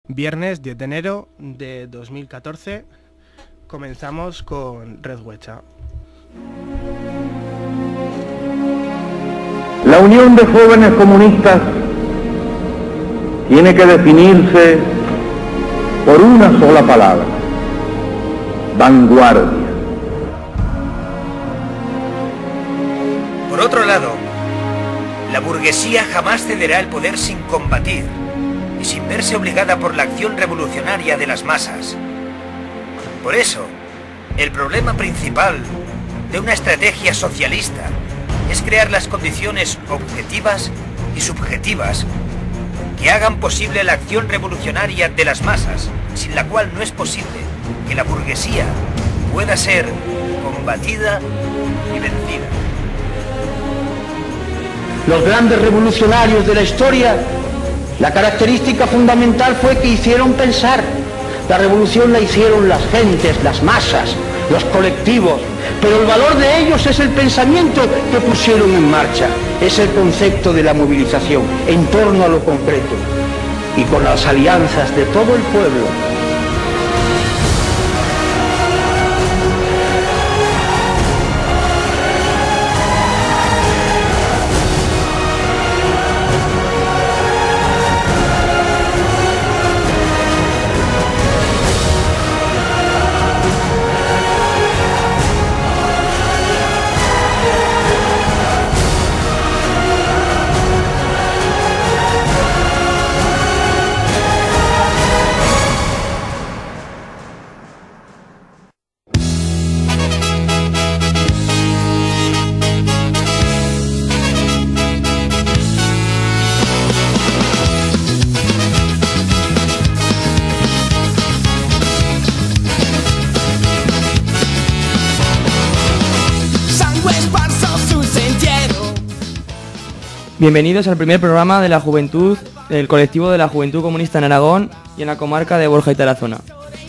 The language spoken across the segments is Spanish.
Viernes 10 de enero de 2014 comenzamos con Red Huecha. La Unión de Jóvenes Comunistas tiene que definirse por una sola palabra: vanguardia. Por otro lado, la burguesía jamás cederá el poder sin combatir y sin verse obligada por la acción revolucionaria de las masas. Por eso, el problema principal de una estrategia socialista es crear las condiciones objetivas y subjetivas que hagan posible la acción revolucionaria de las masas, sin la cual no es posible que la burguesía pueda ser combatida y vencida. Los grandes revolucionarios de la historia, la característica fundamental fue que hicieron pensar. La revolución la hicieron las gentes, las masas, los colectivos, pero el valor de ellos es el pensamiento que pusieron en marcha, es el concepto de la movilización en torno a lo concreto y con las alianzas de todo el pueblo. Bienvenidos al primer programa de la juventud del colectivo de la Juventud Comunista en Aragón y en la comarca de Borja y Tarazona.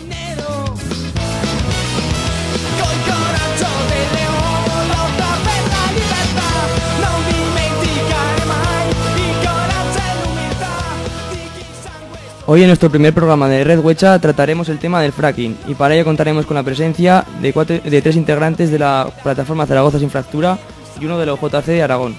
Hoy en nuestro primer programa de Red Huecha trataremos el tema del fracking y para ello contaremos con la presencia de tres integrantes de la plataforma Zaragoza Sin Fractura y uno de la UJC de Aragón.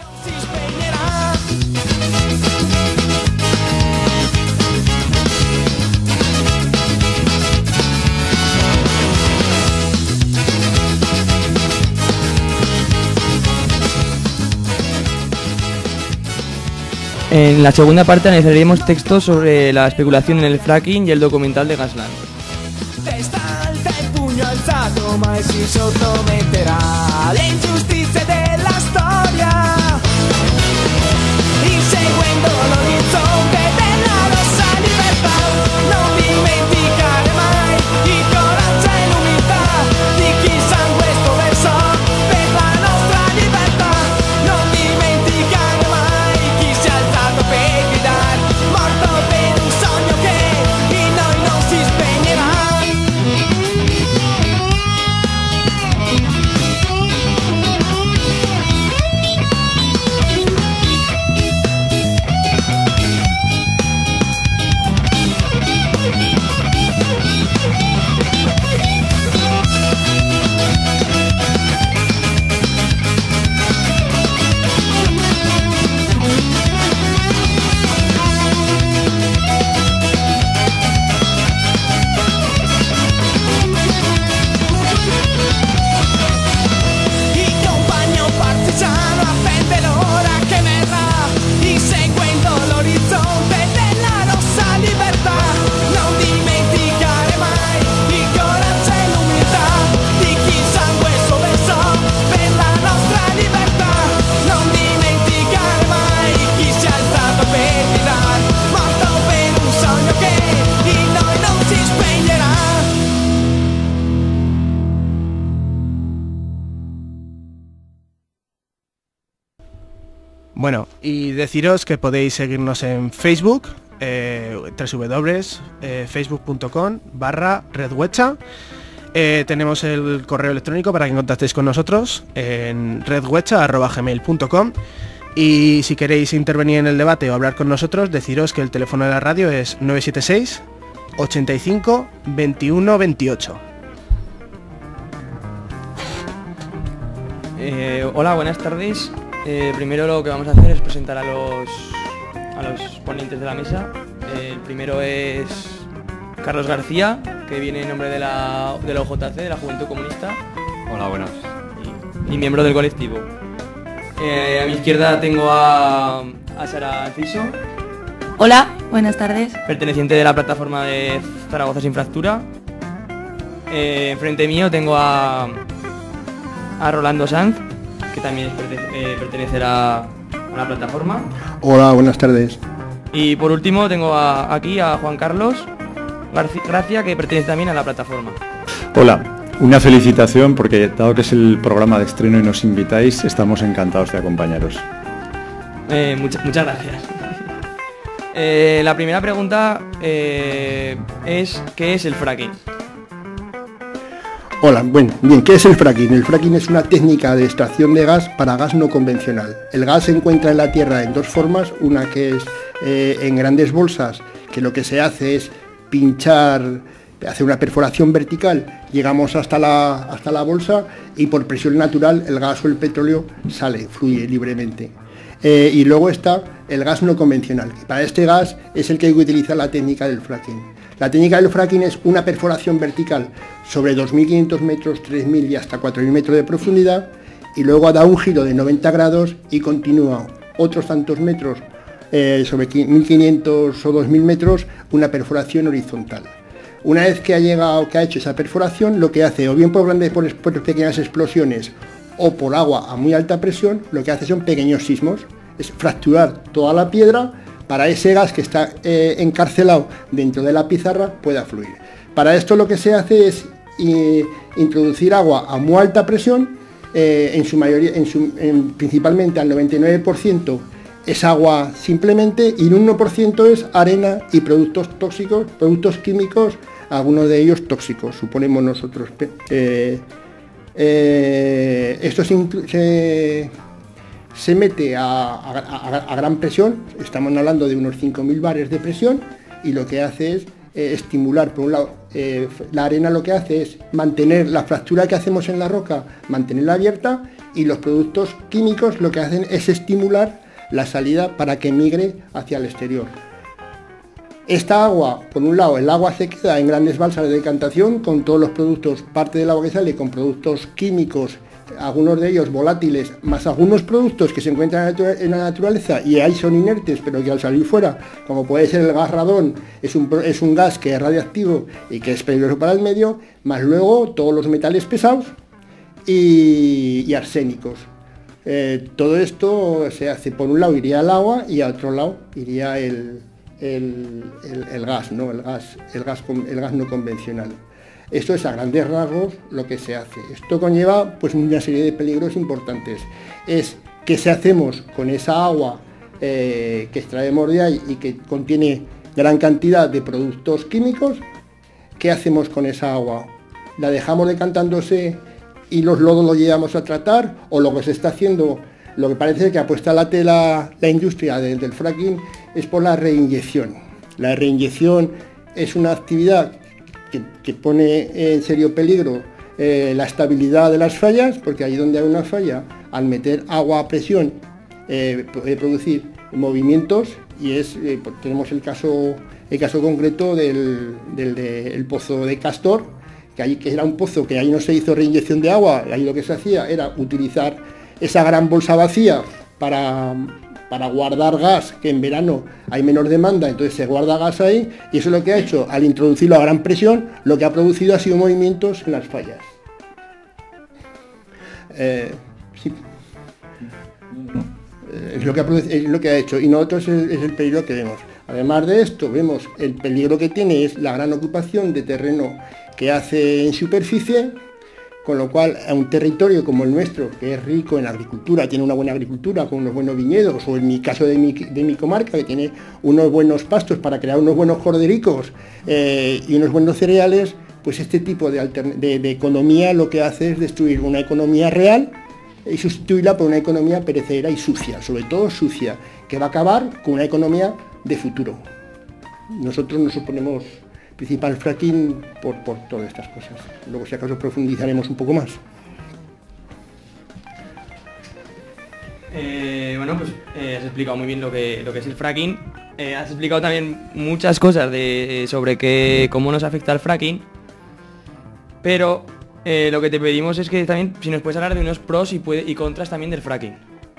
En la segunda parte analizaremos textos sobre la especulación en el fracking y el documental de Gasland. Bueno, y deciros que podéis seguirnos en Facebook, www.facebook.com/redhuecha. Tenemos el correo electrónico para que contactéis con nosotros en redhuecha@gmail.com Y si queréis intervenir en el debate o hablar con nosotros, deciros que el teléfono de la radio es 976 85 21 28. Hola, buenas tardes. Primero lo que vamos a hacer es presentar a los ponentes de la mesa. El primero es Carlos García, que viene en nombre de la UJC, de la Juventud Comunista. Hola, buenas. Y miembro del colectivo. A mi izquierda tengo a Sara Ciso. Hola, buenas tardes. Perteneciente de la plataforma de Zaragoza sin fractura. Enfrente mío tengo a Rolando Sanz, que también pertenece a la plataforma. Hola, buenas tardes. Y por último tengo aquí a Juan Carlos Gracia, que pertenece también a la plataforma. Hola, una felicitación porque dado que es el programa de estreno y nos invitáis, estamos encantados de acompañaros. Muchas gracias. La primera pregunta es ¿qué es el fracking? Hola, bien, ¿qué es el fracking? El fracking es una técnica de extracción de gas para gas no convencional. El gas se encuentra en la tierra en dos formas, una que es en grandes bolsas, que lo que se hace es pinchar, hacer una perforación vertical, llegamos hasta la bolsa y por presión natural el gas o el petróleo fluye libremente. Y luego está el gas no convencional, que para este gas es el que utiliza la técnica del fracking. La técnica del fracking es una perforación vertical sobre 2.500 metros, 3.000 y hasta 4.000 metros de profundidad, y luego da un giro de 90 grados y continúa otros tantos metros, sobre 1.500 o 2.000 metros, una perforación horizontal. Una vez que ha hecho esa perforación, lo que hace, o bien por pequeñas explosiones o por agua a muy alta presión, lo que hace son pequeños sismos, es fracturar toda la piedra para ese gas que está encarcelado dentro de la pizarra pueda fluir. Para esto lo que se hace es introducir agua a muy alta presión, en su mayoría, principalmente al 99% es agua simplemente, y un 1% es arena y productos tóxicos, productos químicos, algunos de ellos tóxicos, suponemos nosotros. Esto se mete a gran presión, estamos hablando de unos 5.000 bares de presión, y lo que hace es estimular, por un lado, la arena lo que hace es mantener la fractura que hacemos en la roca, mantenerla abierta, y los productos químicos lo que hacen es estimular la salida para que migre hacia el exterior. Esta agua, por un lado, el agua se queda en grandes balsas de decantación con todos los productos, parte del agua que sale con productos químicos, algunos de ellos volátiles, más algunos productos que se encuentran en la naturaleza y ahí son inertes, pero que al salir fuera, como puede ser el gas radón, es un gas que es radiactivo y que es peligroso para el medio, más luego todos los metales pesados y arsénicos. Todo esto se hace, por un lado iría el agua y a otro lado iría el gas, ¿no? el gas no convencional. Esto es a grandes rasgos lo que se hace. Esto conlleva pues una serie de peligros importantes. Es qué se hacemos con esa agua que extraemos de ahí y que contiene gran cantidad de productos químicos. ¿Qué hacemos con esa agua? ¿La dejamos decantándose y los lodos los llevamos a tratar? O lo que se está haciendo, lo que parece que apuesta la tela la industria del fracking, es por la reinyección. La reinyección es una actividad que pone en serio peligro la estabilidad de las fallas, porque ahí donde hay una falla, al meter agua a presión, puede producir movimientos, y tenemos el caso concreto del pozo de Castor, que era un pozo que ahí no se hizo reinyección de agua, ahí lo que se hacía era utilizar esa gran bolsa vacía para guardar gas, que en verano hay menor demanda, entonces se guarda gas ahí, y eso es lo que ha hecho, al introducirlo a gran presión, lo que ha producido ha sido movimientos en las fallas. Sí. Es lo que ha hecho, y nosotros es el peligro que vemos. Además de esto, vemos el peligro que tiene, es la gran ocupación de terreno que hace en superficie, con lo cual a un territorio como el nuestro, que es rico en agricultura, tiene una buena agricultura con unos buenos viñedos, o en mi caso de mi comarca, que tiene unos buenos pastos para crear unos buenos cordericos y unos buenos cereales, pues este tipo de economía lo que hace es destruir una economía real y sustituirla por una economía perecedera y sucia, sobre todo sucia, que va a acabar con una economía de futuro. Nosotros nos oponemos principal fracking por todas estas cosas. Luego, si acaso, profundizaremos un poco más. Bueno, pues has explicado muy bien lo que es el fracking. Has explicado también muchas cosas sobre cómo nos afecta el fracking. Pero lo que te pedimos es que también, si nos puedes hablar de unos pros y contras también del fracking.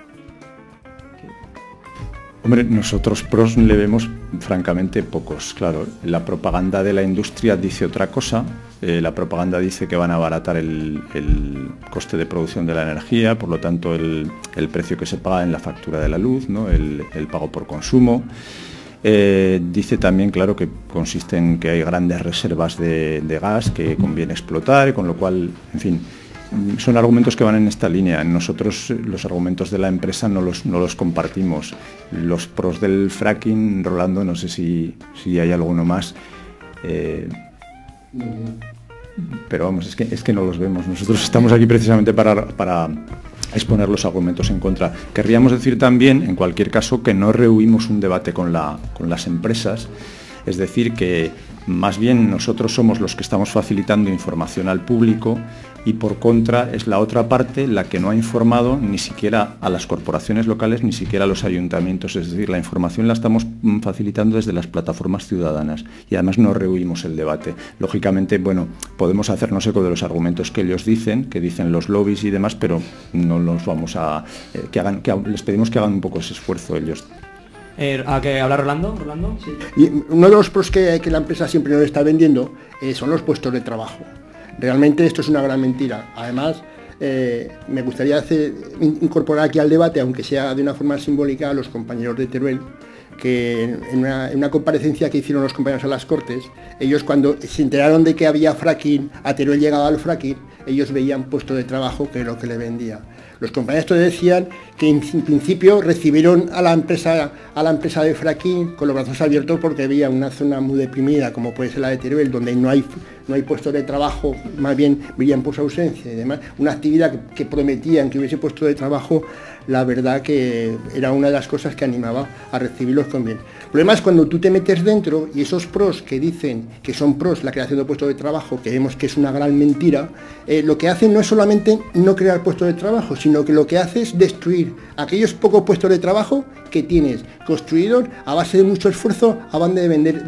Hombre, nosotros pros le vemos francamente pocos, claro. La propaganda de la industria dice otra cosa. La propaganda dice que van a abaratar el coste de producción de la energía, por lo tanto el precio que se paga en la factura de la luz, ¿no? el pago por consumo. Dice también, claro, que consiste en que hay grandes reservas de gas que conviene explotar, con lo cual, en fin, son argumentos que van en esta línea. Nosotros los argumentos de la empresa no los compartimos. Los pros del fracking, Rolando, no sé si hay alguno más. Pero vamos, es que no los vemos. Nosotros estamos aquí precisamente para exponer los argumentos en contra. Querríamos decir también, en cualquier caso, que no rehuimos un debate con las empresas. Es decir, que más bien nosotros somos los que estamos facilitando información al público y por contra es la otra parte la que no ha informado ni siquiera a las corporaciones locales ni siquiera a los ayuntamientos. Es decir, la información la estamos facilitando desde las plataformas ciudadanas y además no rehuimos el debate. Lógicamente, bueno, podemos hacernos eco de los argumentos que ellos dicen, que dicen los lobbies y demás, pero no los vamos a... les pedimos que hagan un poco ese esfuerzo ellos. ¿A qué habla Rolando? ¿Rolando? Sí. Y uno de los pros que la empresa siempre nos está vendiendo son los puestos de trabajo. Realmente esto es una gran mentira. Además, me gustaría incorporar aquí al debate, aunque sea de una forma simbólica, a los compañeros de Teruel, que en una comparecencia que hicieron los compañeros a las Cortes, ellos cuando se enteraron de que había fracking, a Teruel llegaba el fracking, ellos veían puestos de trabajo que es lo que le vendía. Los compañeros decían que en principio recibieron a la empresa de fracking con los brazos abiertos porque había una zona muy deprimida como puede ser la de Teruel, donde no hay puestos de trabajo, más bien veían por su ausencia y demás. Una actividad que prometían que hubiese puesto de trabajo, la verdad que era una de las cosas que animaba a recibirlos con bien. El problema es cuando tú te metes dentro y esos pros que dicen que son pros la creación de puestos de trabajo, que vemos que es una gran mentira, lo que hacen no es solamente no crear puestos de trabajo, sino que lo que hace es destruir aquellos pocos puestos de trabajo que tienes construidos a base de mucho esfuerzo, a base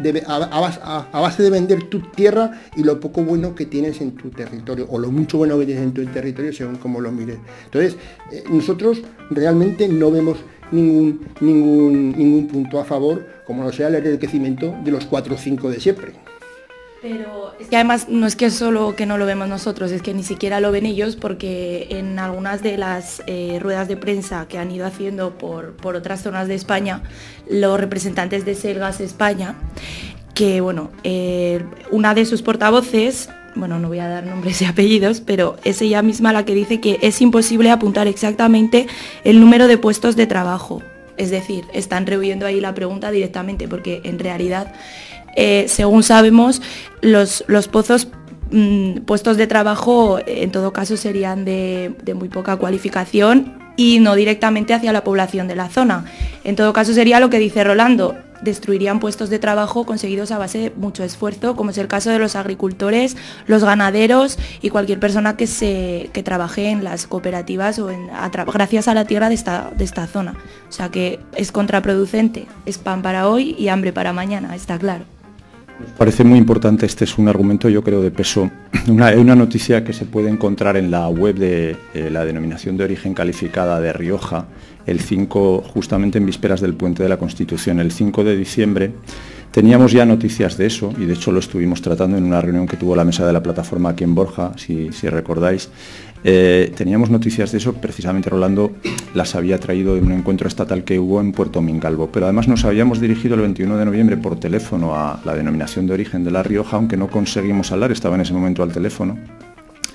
de vender tu tierra y lo poco bueno que tienes en tu territorio, o lo mucho bueno que tienes en tu territorio según como lo mires. Entonces, nosotros realmente no vemos ningún punto a favor, como no sea el enriquecimiento de los 4 o 5 de siempre. Pero es que además no es que solo que no lo vemos nosotros, es que ni siquiera lo ven ellos, porque en algunas de las ruedas de prensa que han ido haciendo por otras zonas de España, los representantes de Selgas España, que bueno, una de sus portavoces, bueno, no voy a dar nombres y apellidos, pero es ella misma la que dice que es imposible apuntar exactamente el número de puestos de trabajo. Es decir, están rehuyendo ahí la pregunta directamente, porque en realidad, según sabemos, los pozos, puestos de trabajo, en todo caso serían de muy poca cualificación y no directamente hacia la población de la zona. En todo caso sería lo que dice Rolando, destruirían puestos de trabajo conseguidos a base de mucho esfuerzo, como es el caso de los agricultores, los ganaderos y cualquier persona que trabaje en las cooperativas o gracias a la tierra de esta zona. O sea que es contraproducente, es pan para hoy y hambre para mañana, está claro. Parece muy importante, este es un argumento yo creo de peso, una noticia que se puede encontrar en la web de la denominación de origen calificada de Rioja, el 5, justamente en vísperas del Puente de la Constitución, el 5 de diciembre, teníamos ya noticias de eso y de hecho lo estuvimos tratando en una reunión que tuvo la mesa de la plataforma aquí en Borja, si recordáis. Teníamos noticias de eso, precisamente Rolando las había traído de un encuentro estatal que hubo en Puerto Mingalvo, pero además nos habíamos dirigido el 21 de noviembre por teléfono a la denominación de origen de La Rioja, aunque no conseguimos hablar, estaba en ese momento al teléfono,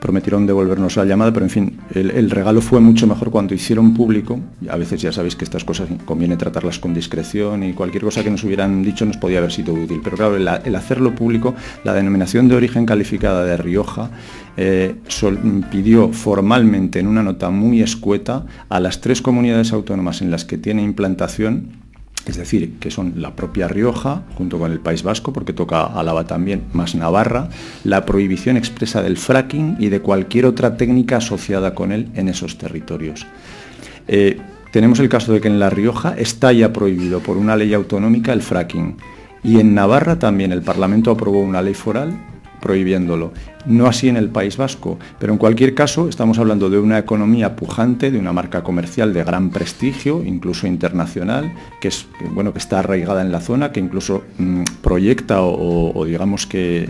prometieron devolvernos la llamada, pero en fin, el regalo fue mucho mejor cuando hicieron público. A veces ya sabéis que estas cosas conviene tratarlas con discreción y cualquier cosa que nos hubieran dicho nos podía haber sido útil, pero claro, el hacerlo público, la denominación de origen calificada de Rioja pidió formalmente en una nota muy escueta a las 3 comunidades autónomas en las que tiene implantación, es decir, que son la propia Rioja, junto con el País Vasco, porque toca Álava también, más Navarra, la prohibición expresa del fracking y de cualquier otra técnica asociada con él en esos territorios. Tenemos el caso de que en La Rioja está ya prohibido por una ley autonómica el fracking, y en Navarra también el Parlamento aprobó una ley foral prohibiéndolo. No así en el País Vasco, pero en cualquier caso estamos hablando de una economía pujante, de una marca comercial de gran prestigio, incluso internacional, que está arraigada en la zona, que incluso proyecta o digamos que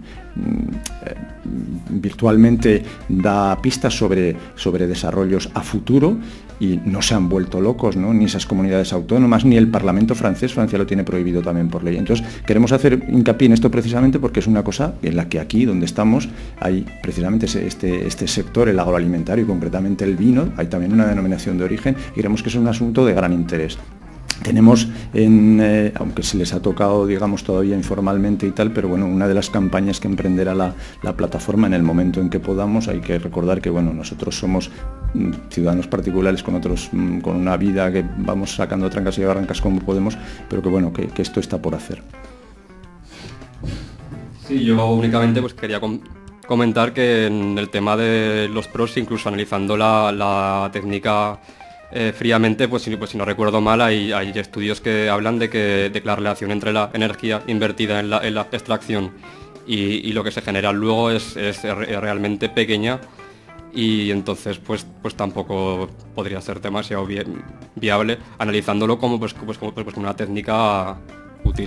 virtualmente da pistas sobre desarrollos a futuro, y no se han vuelto locos, ¿no? Ni esas comunidades autónomas, ni el Parlamento francés. Francia lo tiene prohibido también por ley. Entonces queremos hacer hincapié en esto precisamente porque es una cosa en la que aquí, donde estamos, hay precisamente este sector, el agroalimentario y concretamente el vino, hay también una denominación de origen, y creemos que es un asunto de gran interés. Tenemos, aunque se les ha tocado, digamos, todavía informalmente y tal, pero bueno, una de las campañas que emprenderá la plataforma en el momento en que podamos. Hay que recordar que, bueno, nosotros somos ciudadanos particulares con una vida que vamos sacando trancas y barrancas como podemos, pero que bueno, que esto está por hacer. Sí, yo únicamente pues quería comentar que en el tema de los pros, incluso analizando la técnica fríamente, pues si no recuerdo mal, hay estudios que hablan de que la relación entre la energía invertida en la extracción y lo que se genera luego es realmente pequeña, y entonces pues tampoco podría ser demasiado viable analizándolo como una técnica útil.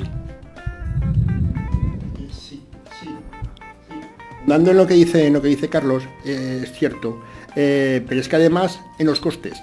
Dando en lo que dice Carlos, es cierto, pero es que además en los costes,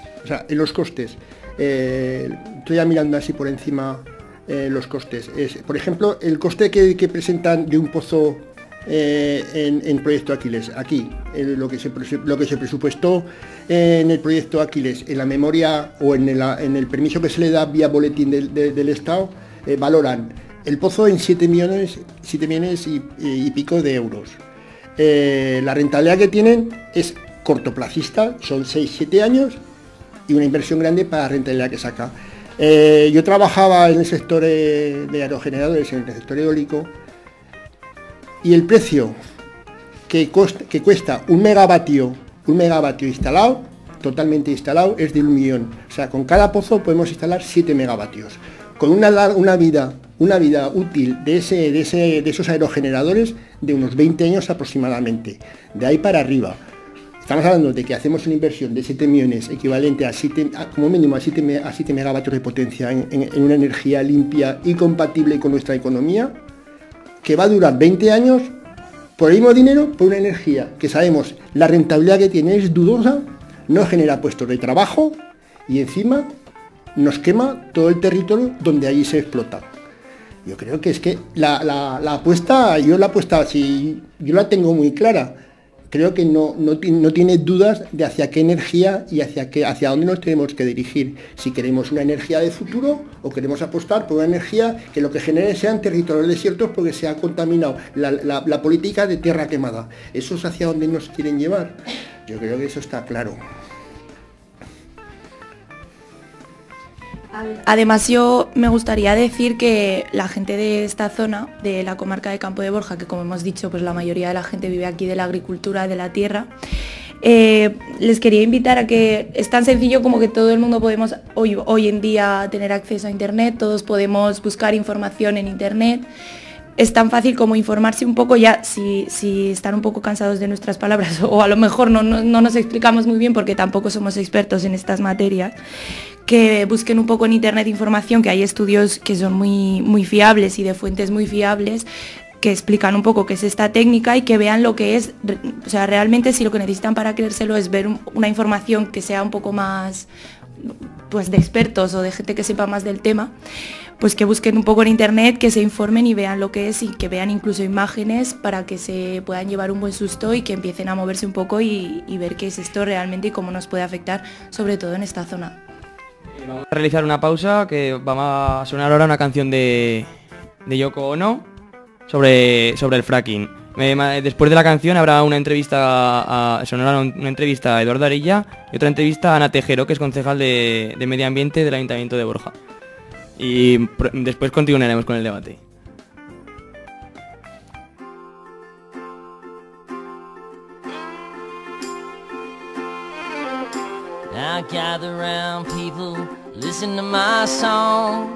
estoy ya mirando así por encima los costes. Por ejemplo, el coste que presentan de un pozo en Proyecto Aquiles, aquí, lo que se presupuestó en el Proyecto Aquiles, en la memoria o en el permiso que se le da vía boletín del Estado, valoran el pozo en 7 millones y pico de euros. La rentabilidad que tienen es cortoplacista, son 6-7 años y una inversión grande para la rentabilidad que saca. Yo trabajaba en el sector de aerogeneradores, en el sector eólico, y el precio que cuesta un megavatio instalado, totalmente instalado, es de 1 millón. O sea, con cada pozo podemos instalar 7 megavatios. Con una vida útil de esos aerogeneradores de unos 20 años aproximadamente. De ahí para arriba. Estamos hablando de que hacemos una inversión de 7 millones equivalente como mínimo a 7 megavatios de potencia en una energía limpia y compatible con nuestra economía, que va a durar 20 años por el mismo dinero, por una energía que sabemos la rentabilidad que tiene es dudosa, no genera puestos de trabajo y encima nos quema todo el territorio donde allí se explota. Yo creo que es que la apuesta, yo la tengo muy clara. Creo que no tiene dudas de hacia qué energía y hacia dónde nos tenemos que dirigir. Si queremos una energía de futuro o queremos apostar por una energía que lo que genere sean territorios desiertos porque se ha contaminado la política de tierra quemada. ¿Eso es hacia dónde nos quieren llevar? Yo creo que eso está claro. Además, yo me gustaría decir que la gente de esta zona, de la comarca de Campo de Borja, que como hemos dicho, pues la mayoría de la gente vive aquí de la agricultura, de la tierra, les quería invitar a que es tan sencillo como que todo el mundo podemos hoy en día tener acceso a Internet, todos podemos buscar información en Internet. Es tan fácil como informarse un poco, ya si están un poco cansados de nuestras palabras o a lo mejor no nos explicamos muy bien porque tampoco somos expertos en estas materias, que busquen un poco en Internet información, que hay estudios que son muy fiables y de fuentes muy fiables que explican un poco qué es esta técnica y que vean lo que es, o sea, realmente si lo que necesitan para creérselo es ver una información que sea un poco más pues de expertos o de gente que sepa más del tema, pues que busquen un poco en internet, que se informen y vean lo que es y que vean incluso imágenes para que se puedan llevar un buen susto y que empiecen a moverse un poco y ver qué es esto realmente y cómo nos puede afectar, sobre todo en esta zona. Vamos a realizar una pausa, que vamos a sonar ahora una canción de Yoko Ono sobre el fracking. Después de la canción habrá una entrevista sonará una entrevista a Eduardo Arilla y otra entrevista a Ana Tejero, que es concejal de Medio Ambiente del Ayuntamiento de Borja. Y después continuaremos con el debate. Now gather round, people, listen to my song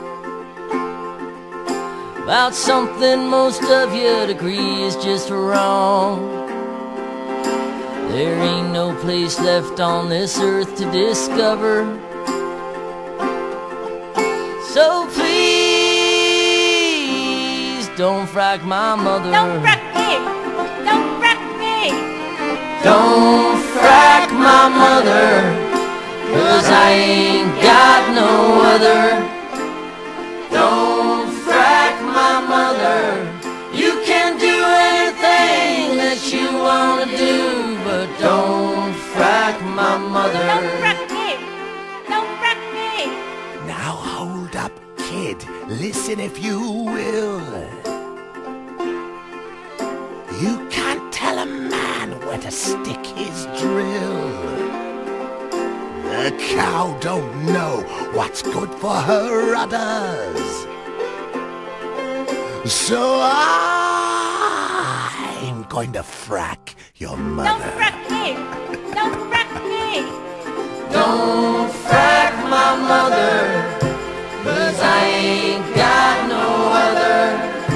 about something most of you'd agree is just wrong. There ain't no place left on this earth to discover, so please don't frack my mother. Don't frack me! Don't frack me! Don't frack my mother, 'cause I ain't got no other. Don't frack my mother. You can do anything that you wanna do, but don't frack my mother. Don't frack me! Don't frack me! Now hold up, kid. Listen if you will. You can't tell a man where to stick his drill. The cow don't know what's good for her udders. So I'm going to frack your mother. Don't frack me! Don't frack me! Don't frack my mother, 'cause I ain't got no other.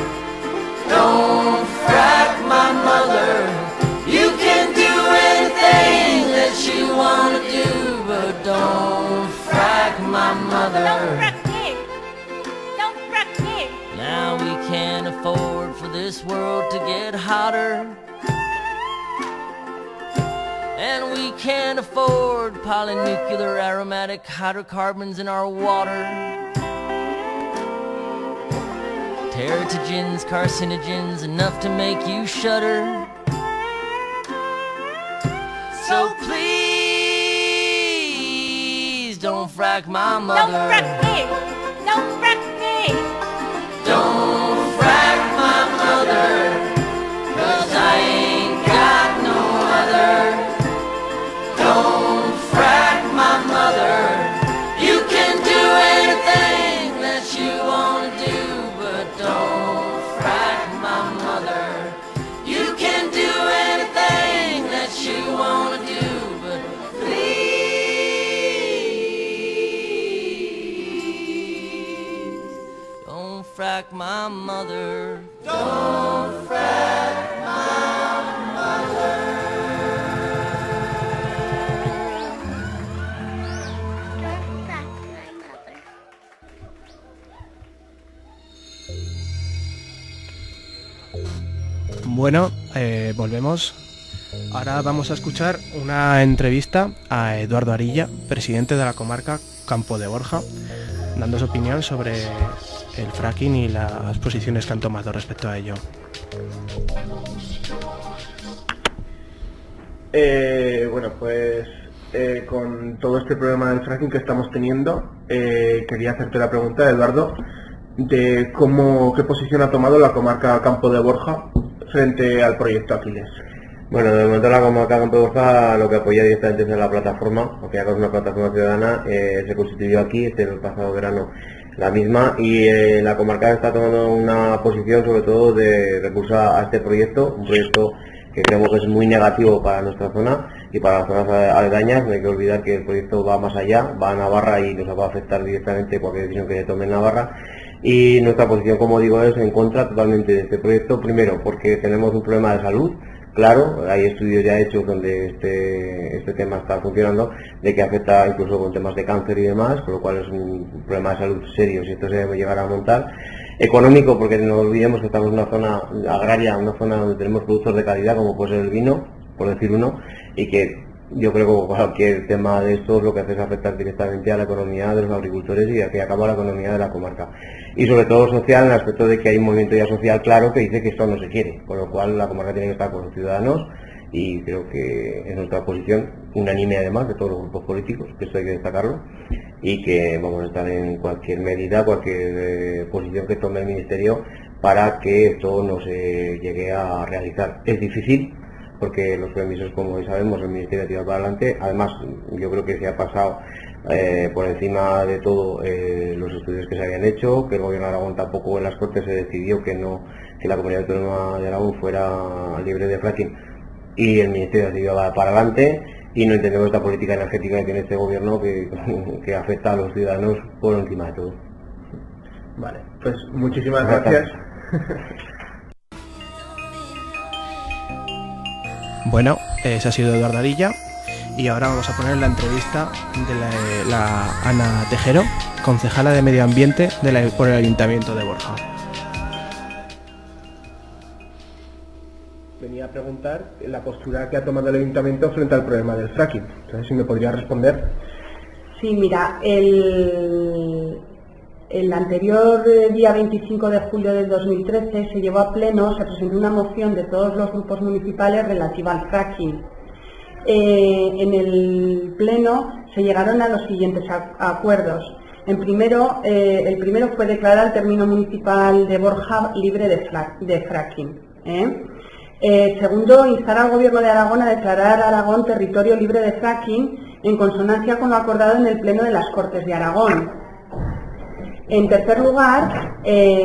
Don't frack my mother. You can do anything that you wanna do, but don't frack my mother. Don't frack me! Don't frack me! Now we can't afford for this world to get hotter, and we can't afford polynuclear aromatic hydrocarbons in our water. Teratogens, carcinogens, enough to make you shudder. So please don't frack my mother. Don't frack me! Don't frack me! Don't frack my mother, 'cause I ain't got no other. Don't frack my mother. You can do anything that you wanna do, but don't frack my mother. You can do anything that you wanna do, but please don't frack my mother. Don't frack my mother. Bueno, volvemos. Ahora vamos a escuchar una entrevista a Eduardo Arilla, presidente de la comarca Campo de Borja, dando su opinión sobre el fracking y las posiciones que han tomado respecto a ello. Bueno, pues con todo este problema del fracking que estamos teniendo, quería hacerte la pregunta, Eduardo, de qué posición ha tomado la comarca Campo de Borja frente al proyecto Aquiles. Bueno, de momento la comarca Campo de Borja lo que apoya directamente es la plataforma, porque ya con una plataforma ciudadana se constituyó aquí el pasado verano la misma, y la comarca está tomando una posición sobre todo de repulso a este proyecto, un proyecto que creemos que es muy negativo para nuestra zona y para las zonas aledañas. No hay que olvidar que el proyecto va más allá, va a Navarra y nos va a afectar directamente cualquier decisión que se tome en Navarra. Y nuestra posición, como digo, es en contra totalmente de este proyecto, primero porque tenemos un problema de salud. Claro, hay estudios ya hechos donde este tema está funcionando, de que afecta incluso con temas de cáncer y demás, por lo cual es un problema de salud serio si esto se debe llegar a montar. Económico, porque no olvidemos que estamos en una zona agraria, una zona donde tenemos productos de calidad como puede ser el vino, por decir uno, y que yo creo que como cualquier tema de estos lo que hace es afectar directamente a la economía de los agricultores y a que acaba la economía de la comarca. Y sobre todo social, en el aspecto de que hay un movimiento ya social claro que dice que esto no se quiere, con lo cual la comarca tiene que estar con los ciudadanos y creo que es nuestra posición, unánime además de todos los grupos políticos, que esto hay que destacarlo, y que vamos a estar en cualquier medida, cualquier posición que tome el Ministerio para que esto no se llegue a realizar. Es difícil, porque los permisos, como sabemos, el Ministerio ha tirado para adelante. Además, yo creo que se ha pasado por encima de todo los estudios que se habían hecho, que el Gobierno de Aragón tampoco en las Cortes se decidió que la Comunidad Autónoma de Aragón fuera libre de fracking, y el Ministerio ha seguido para adelante, y no entendemos esta política energética que tiene este Gobierno que afecta a los ciudadanos por encima de todo. Vale, pues muchísimas gracias. Bueno, ese ha sido Eduardo Arilla, y ahora vamos a poner la entrevista de la Ana Tejero, concejala de Medio Ambiente por el Ayuntamiento de Borja. Venía a preguntar la postura que ha tomado el Ayuntamiento frente al problema del fracking. Entonces, si me podría responder. Sí, mira, el anterior día 25 de julio del 2013 se llevó a pleno, se presentó una moción de todos los grupos municipales relativa al fracking. En el pleno se llegaron a los siguientes acuerdos. El primero fue declarar el término municipal de Borja libre de fracking. Segundo, instar al Gobierno de Aragón a declarar Aragón territorio libre de fracking en consonancia con lo acordado en el pleno de las Cortes de Aragón. En tercer lugar,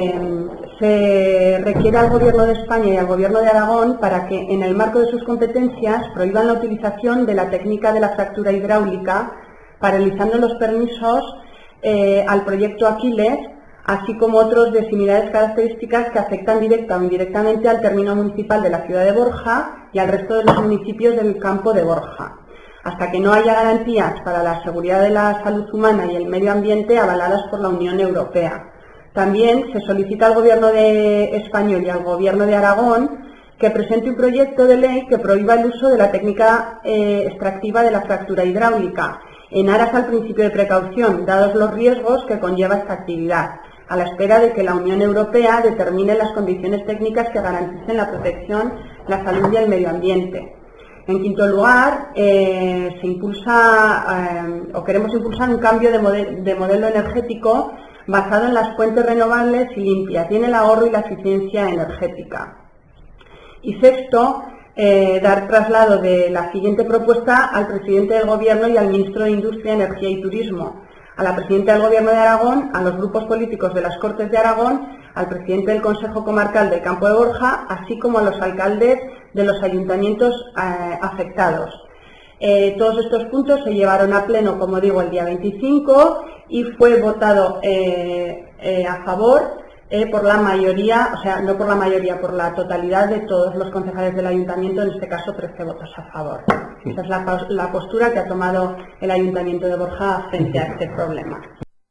se requiere al Gobierno de España y al Gobierno de Aragón para que, en el marco de sus competencias, prohíban la utilización de la técnica de la fractura hidráulica, paralizando los permisos al proyecto Aquiles, así como otros de similares características que afectan directa o indirectamente al término municipal de la ciudad de Borja y al resto de los municipios del campo de Borja, hasta que no haya garantías para la seguridad de la salud humana y el medio ambiente avaladas por la Unión Europea. También se solicita al Gobierno español y al Gobierno de Aragón que presente un proyecto de ley que prohíba el uso de la técnica extractiva de la fractura hidráulica, en aras al principio de precaución, dados los riesgos que conlleva esta actividad, a la espera de que la Unión Europea determine las condiciones técnicas que garanticen la protección, la salud y el medio ambiente. En quinto lugar, queremos impulsar un cambio de modelo energético basado en las fuentes renovables y limpias y en el ahorro y la eficiencia energética. Y sexto, dar traslado de la siguiente propuesta al presidente del Gobierno y al ministro de Industria, Energía y Turismo, a la presidenta del Gobierno de Aragón, a los grupos políticos de las Cortes de Aragón, al presidente del Consejo Comarcal del Campo de Borja, así como a los alcaldes de los ayuntamientos afectados. Todos estos puntos se llevaron a pleno, como digo, el día 25 y fue votado a favor por la mayoría, o sea, no por la mayoría, por la totalidad de todos los concejales del ayuntamiento, en este caso 13 votos a favor. Esa es la postura que ha tomado el Ayuntamiento de Borja frente a este problema.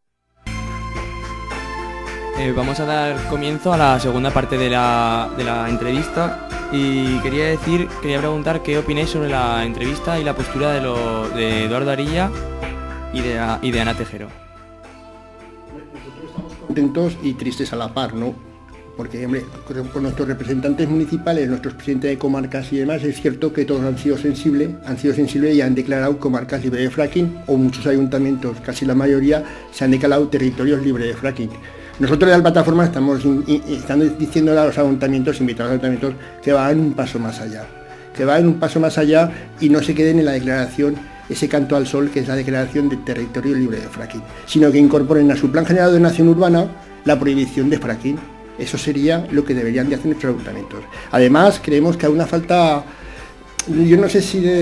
Vamos a dar comienzo a la segunda parte de la entrevista y quería preguntar qué opináis sobre la entrevista y la postura de Eduardo Arilla y de Ana Tejero. Nosotros estamos contentos y tristes a la par, ¿no? Porque, hombre, con nuestros representantes municipales, nuestros presidentes de comarcas y demás, es cierto que todos han sido sensibles y han declarado comarcas libres de fracking, o muchos ayuntamientos, casi la mayoría, se han declarado territorios libres de fracking. Nosotros de la plataforma estamos diciendo a los ayuntamientos, invitando a los ayuntamientos, que vayan un paso más allá, y no se queden en la declaración, ese canto al sol que es la declaración de territorio libre de fracking, sino que incorporen a su plan general de ordenación urbana la prohibición de fracking. Eso sería lo que deberían de hacer nuestros ayuntamientos. Además, creemos que hay una falta, yo no sé si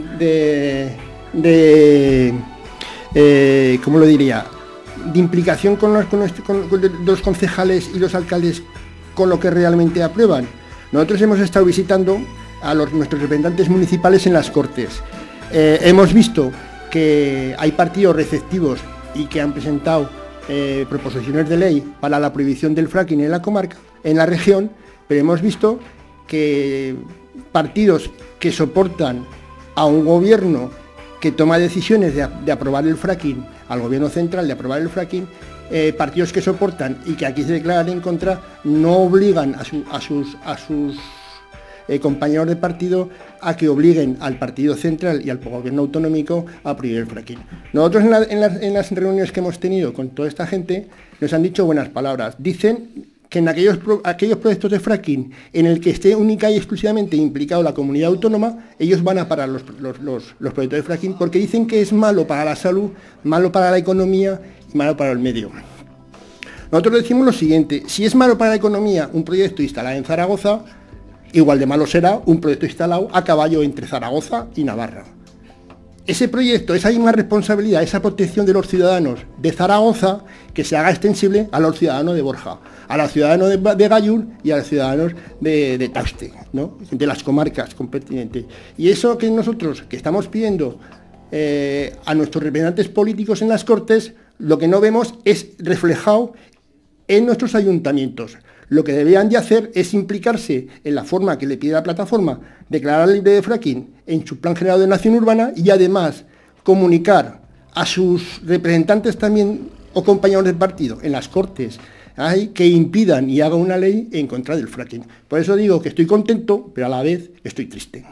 ¿cómo lo diría?, de implicación con los concejales y los alcaldes con lo que realmente aprueban. Nosotros hemos estado visitando a nuestros representantes municipales en las Cortes. Hemos visto que hay partidos receptivos y que han presentado proposiciones de ley para la prohibición del fracking en la comarca, en la región, pero hemos visto que partidos que soportan a un gobierno que toma decisiones de aprobar el fracking, al gobierno central de aprobar el fracking, partidos que soportan y que aquí se declaran en contra no obligan a sus compañeros de partido a que obliguen al partido central y al gobierno autonómico a prohibir el fracking. Nosotros en las reuniones que hemos tenido con toda esta gente nos han dicho buenas palabras. Dicen que en aquellos proyectos de fracking en el que esté única y exclusivamente implicado la comunidad autónoma, ellos van a parar los proyectos de fracking porque dicen que es malo para la salud, malo para la economía y malo para el medio. Nosotros decimos lo siguiente: si es malo para la economía un proyecto instalado en Zaragoza, igual de malo será un proyecto instalado a caballo entre Zaragoza y Navarra. Ese proyecto, esa misma responsabilidad, esa protección de los ciudadanos de Zaragoza, que se haga extensible a los ciudadanos de Borja, a los ciudadanos de Gallur y a los ciudadanos de Tauste, ¿no? De las comarcas completamente. Y eso que nosotros, que estamos pidiendo a nuestros representantes políticos en las Cortes, lo que no vemos es reflejado en nuestros ayuntamientos. Lo que deberían de hacer es implicarse en la forma que le pide la plataforma, declarar libre de fracking en su plan general de ordenación urbana y además comunicar a sus representantes también o compañeros del partido en las Cortes que impidan y hagan una ley en contra del fracking. Por eso digo que estoy contento, pero a la vez estoy triste.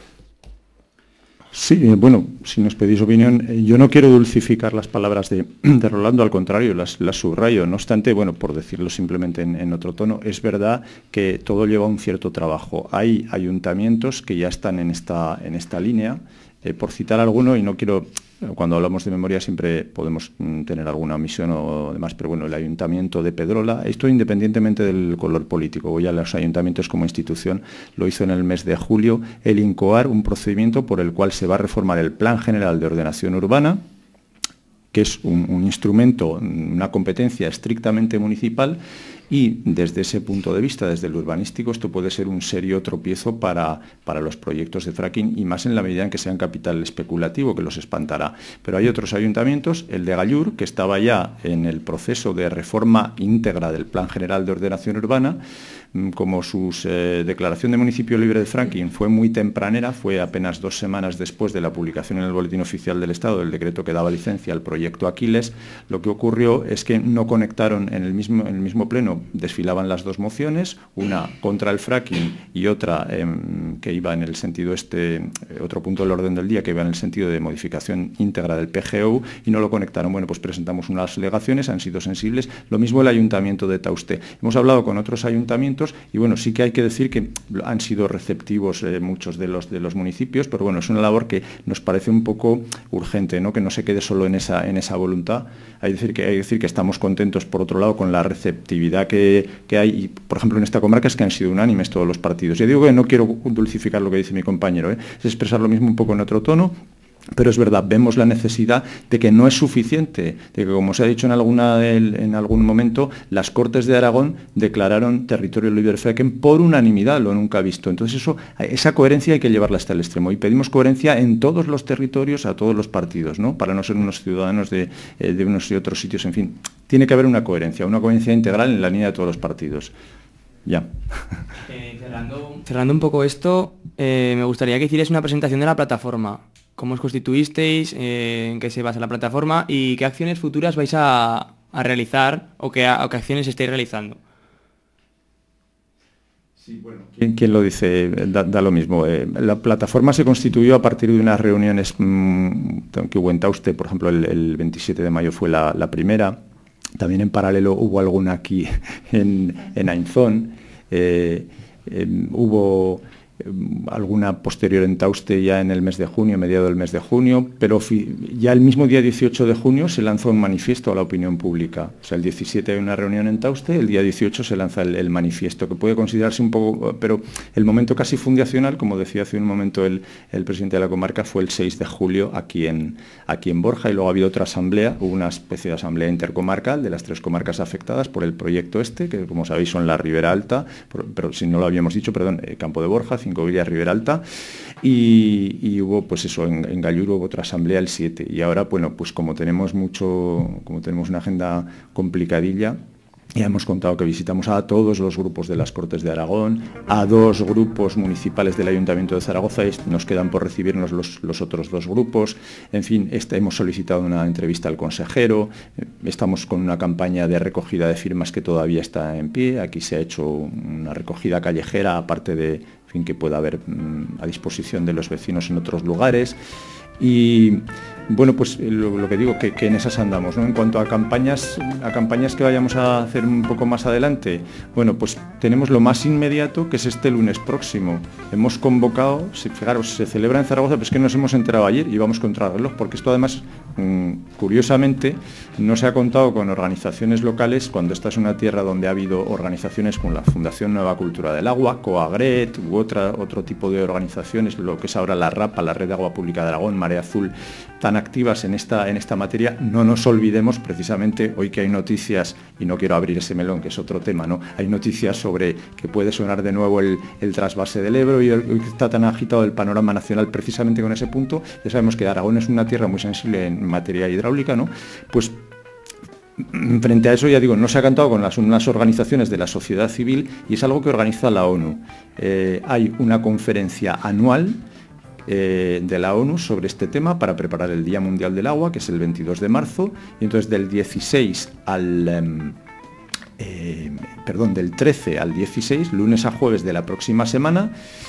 Sí, bueno, si nos pedís opinión, yo no quiero dulcificar las palabras de Rolando, al contrario, las subrayo. No obstante, bueno, por decirlo simplemente en otro tono, es verdad que todo lleva un cierto trabajo. Hay ayuntamientos que ya están en esta línea. Por citar alguno, y no quiero, cuando hablamos de memoria siempre podemos tener alguna omisión o demás, pero bueno, el Ayuntamiento de Pedrola, esto independientemente del color político, o ya los ayuntamientos como institución, lo hizo en el mes de julio, el incoar un procedimiento por el cual se va a reformar el Plan General de Ordenación Urbana, que es un instrumento, una competencia estrictamente municipal, y desde ese punto de vista, desde el urbanístico, esto puede ser un serio tropiezo para los proyectos de fracking, y más en la medida en que sean capital especulativo, que los espantará. Pero hay otros ayuntamientos, el de Gallur, que estaba ya en el proceso de reforma íntegra del Plan General de Ordenación Urbana. Como su declaración de municipio libre de fracking fue muy tempranera, fue apenas 2 semanas después de la publicación en el Boletín Oficial del Estado del decreto que daba licencia al proyecto Aquiles, lo que ocurrió es que no conectaron en el mismo pleno, desfilaban las dos mociones, una contra el fracking y otra que iba en el sentido otro punto del orden del día que iba en el sentido de modificación íntegra del PGU, y no lo conectaron. Bueno, pues presentamos unas alegaciones, han sido sensibles, lo mismo el Ayuntamiento de Tauste. Hemos hablado con otros ayuntamientos y bueno, sí que hay que decir que han sido receptivos muchos de los municipios, pero bueno, es una labor que nos parece un poco urgente, ¿no? Que no se quede solo en esa voluntad. Hay que decir que estamos contentos, por otro lado, con la receptividad que hay, y, por ejemplo, en esta comarca es que han sido unánimes todos los partidos. Yo digo que no quiero dulcificar lo que dice mi compañero, es expresar lo mismo un poco en otro tono. Pero es verdad, vemos la necesidad de que no es suficiente, de que, como se ha dicho en algún momento, las Cortes de Aragón declararon territorio libre de fracking por unanimidad, lo nunca visto. Entonces esa coherencia hay que llevarla hasta el extremo, y pedimos coherencia en todos los territorios, a todos los partidos, ¿no? Para no ser unos ciudadanos de unos y otros sitios, en fin. Tiene que haber una coherencia integral en la línea de todos los partidos. Ya. Cerrando un poco esto, me gustaría que hicierais una presentación de la plataforma. ¿Cómo os constituisteis? ¿En qué se basa la plataforma? ¿Y qué acciones futuras vais a realizar o qué acciones estáis realizando? Sí, bueno, ¿quién lo dice? Da lo mismo. La plataforma se constituyó a partir de unas reuniones que hubo en Tauste, por ejemplo, el 27 de mayo fue la primera. También en paralelo hubo alguna aquí en Ainzón. Hubo alguna posterior en Tauste ya en el mes de junio, mediado del mes de junio, pero ya el mismo día 18 de junio se lanzó un manifiesto a la opinión pública. O sea, el 17 hay una reunión en Tauste, el día 18 se lanza el manifiesto, que puede considerarse un poco, pero el momento casi fundacional, como decía hace un momento el presidente de la comarca, fue el 6 de julio aquí en Borja, y luego ha habido otra asamblea, hubo una especie de asamblea intercomarcal de las 3 comarcas afectadas por el proyecto que como sabéis son la Ribera Alta, pero si no lo habíamos dicho, Campo de Borja, Villas, Ribera Alta, y hubo, pues eso, en Gallur hubo otra asamblea el 7, y ahora, bueno, pues como tenemos una agenda complicadilla, Ya hemos contado que visitamos a todos los grupos de las Cortes de Aragón, a 2 grupos municipales del Ayuntamiento de Zaragoza, y nos quedan por recibirnos los otros 2 grupos. En fin, hemos solicitado una entrevista al consejero, estamos con una campaña de recogida de firmas que todavía está en pie. Aquí se ha hecho una recogida callejera, aparte de que pueda haber a disposición de los vecinos en otros lugares. Y bueno, pues lo que digo, que en esas andamos, ¿no? En cuanto a campañas que vayamos a hacer un poco más adelante, bueno, pues tenemos lo más inmediato, que es este lunes próximo. Hemos convocado, fijaros, se celebra en Zaragoza, pero es que nos hemos enterado ayer y vamos contra el reloj, porque esto además, curiosamente, no se ha contado con organizaciones locales, cuando esta es una tierra donde ha habido organizaciones como la Fundación Nueva Cultura del Agua, Coagret u otro tipo de organizaciones, lo que es ahora la RAPA, la Red de Agua Pública de Aragón, Marea Azul, tan activas en esta materia. No nos olvidemos, precisamente, hoy que hay noticias, y no quiero abrir ese melón, que es otro tema, ¿no? Hay noticias sobre que puede sonar de nuevo el trasvase del Ebro, y hoy está tan agitado el panorama nacional precisamente con ese punto. Ya sabemos que Aragón es una tierra muy sensible en materia hidráulica, ¿no? Pues frente a eso, ya digo, no se ha cantado con unas organizaciones de la sociedad civil, y es algo que organiza la ONU. Hay una conferencia anual de la ONU sobre este tema para preparar el Día Mundial del Agua, que es el 22 de marzo, y entonces del 13 al 16, lunes a jueves de la próxima semana,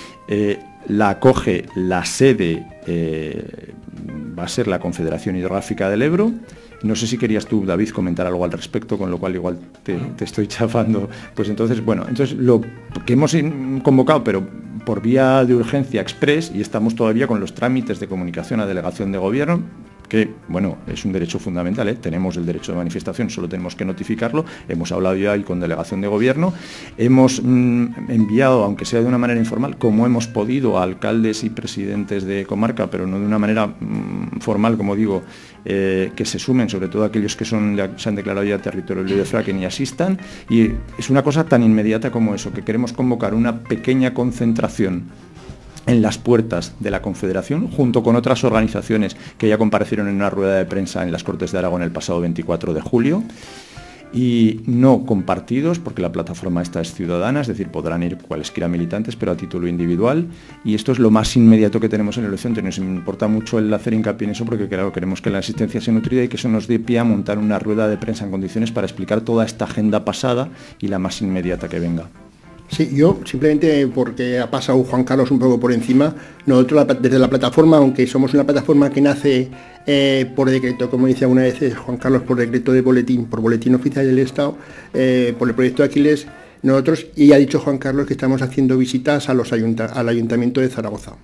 la acoge la sede, va a ser la Confederación Hidrográfica del Ebro. No sé si querías tú, David, comentar algo al respecto, con lo cual igual te estoy chafando. Pues entonces, bueno, lo que hemos convocado, pero por vía de urgencia express, y estamos todavía con los trámites de comunicación a delegación de gobierno, que, bueno, es un derecho fundamental, ¿eh? Tenemos el derecho de manifestación, solo tenemos que notificarlo. Hemos hablado ya ahí con delegación de gobierno, hemos enviado, aunque sea de una manera informal, como hemos podido, a alcaldes y presidentes de comarca, pero no de una manera formal, como digo, que se sumen, sobre todo aquellos que se han declarado ya territorio libre de fracking y asistan. Y es una cosa tan inmediata como eso, que queremos convocar una pequeña concentración en las puertas de la Confederación, junto con otras organizaciones que ya comparecieron en una rueda de prensa en las Cortes de Aragón el pasado 24 de julio, y no con partidos, porque la plataforma esta es ciudadana, es decir, podrán ir cualesquiera militantes, pero a título individual, y esto es lo más inmediato que tenemos en el horizonte. Nos importa mucho el hacer hincapié en eso, porque claro, queremos que la asistencia sea nutrida y que eso nos dé pie a montar una rueda de prensa en condiciones para explicar toda esta agenda pasada y la más inmediata que venga. Sí, yo simplemente, porque ha pasado Juan Carlos un poco por encima, nosotros desde la plataforma, aunque somos una plataforma que nace por decreto, como decía una vez Juan Carlos, por decreto de boletín, por boletín oficial del Estado, por el proyecto Aquiles, nosotros, y ha dicho Juan Carlos que estamos haciendo visitas al Ayuntamiento de Zaragoza,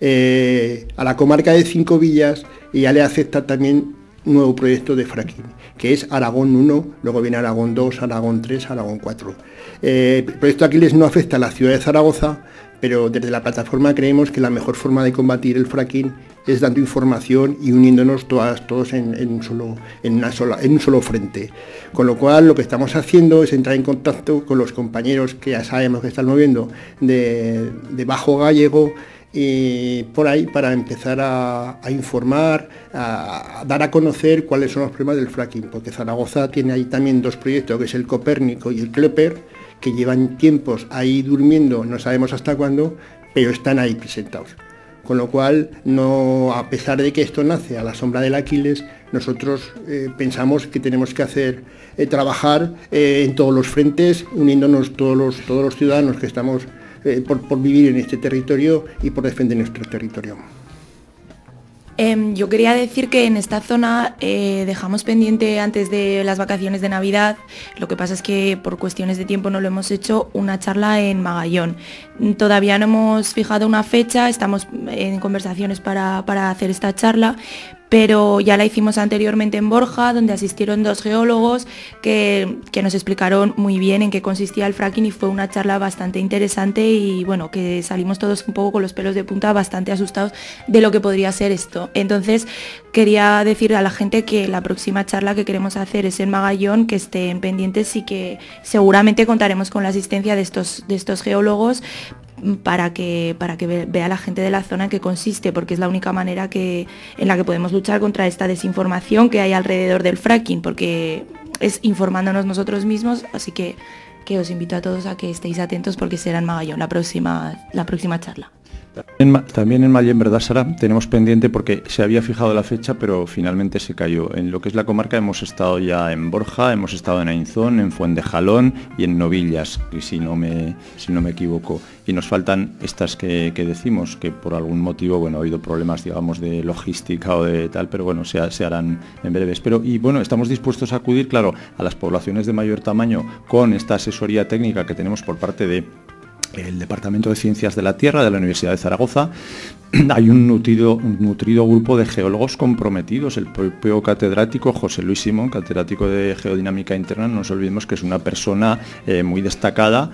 a la comarca de 5 villas, y ya le acepta también un nuevo proyecto de fracking, que es Aragón 1, luego viene Aragón 2, Aragón 3, Aragón 4. El proyecto Aquiles no afecta a la ciudad de Zaragoza, pero desde la plataforma creemos que la mejor forma de combatir el fracking es dando información y uniéndonos todos en un solo frente. Con lo cual, lo que estamos haciendo es entrar en contacto con los compañeros que ya sabemos que están moviendo de Bajo Gallego, y por ahí, para empezar a informar, a dar a conocer cuáles son los problemas del fracking, porque Zaragoza tiene ahí también 2 proyectos, que es el Copérnico y el Klepper, que llevan tiempos ahí durmiendo, no sabemos hasta cuándo, pero están ahí presentados. Con lo cual, no, a pesar de que esto nace a la sombra del Aquiles, nosotros pensamos que tenemos que trabajar en todos los frentes, uniéndonos todos los ciudadanos que estamos por vivir en este territorio y por defender nuestro territorio. Yo quería decir que en esta zona dejamos pendiente antes de las vacaciones de Navidad, lo que pasa es que por cuestiones de tiempo no lo hemos hecho, una charla en Magallón. Todavía no hemos fijado una fecha, estamos en conversaciones para hacer esta charla, pero ya la hicimos anteriormente en Borja, donde asistieron 2 geólogos que nos explicaron muy bien en qué consistía el fracking, y fue una charla bastante interesante, y bueno, que salimos todos un poco con los pelos de punta, bastante asustados de lo que podría ser esto. Entonces quería decir a la gente que la próxima charla que queremos hacer es en Magallón, que estén pendientes, y que seguramente contaremos con la asistencia de estos geólogos para que vea la gente de la zona en qué consiste, porque es la única manera en la que podemos luchar contra esta desinformación que hay alrededor del fracking, porque es informándonos nosotros mismos, así que os invito a todos a que estéis atentos porque será en Magallón la próxima charla. También en Mallén, en verdad, Sara, tenemos pendiente porque se había fijado la fecha, pero finalmente se cayó. En lo que es la comarca hemos estado ya en Borja, hemos estado en Ainzón, en Fuentejalón y en Novillas, si no me equivoco. Y nos faltan estas que decimos, que por algún motivo, bueno, ha habido problemas, digamos, de logística o de tal, pero bueno, se harán en breves. Y bueno, estamos dispuestos a acudir, claro, a las poblaciones de mayor tamaño con esta asesoría técnica que tenemos por parte de el Departamento de Ciencias de la Tierra de la Universidad de Zaragoza. Hay un nutrido grupo de geólogos comprometidos. El propio catedrático José Luis Simón, catedrático de Geodinámica Interna, no nos olvidemos que es una persona muy destacada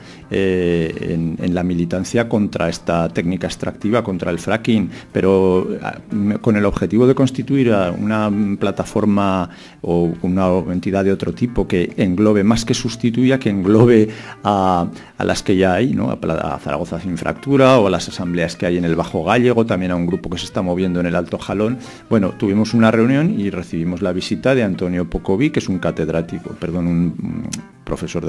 en la militancia contra esta técnica extractiva, contra el fracking, pero con el objetivo de constituir una plataforma o una entidad de otro tipo que englobe, más que sustituya, que englobe a las que ya hay, ¿no? A Zaragoza Sin Fractura o a las asambleas que hay en el Bajo Gallego, también a un grupo que se está moviendo en el Alto Jalón. Bueno, tuvimos una reunión y recibimos la visita de Antonio Pocoví, que es un un profesor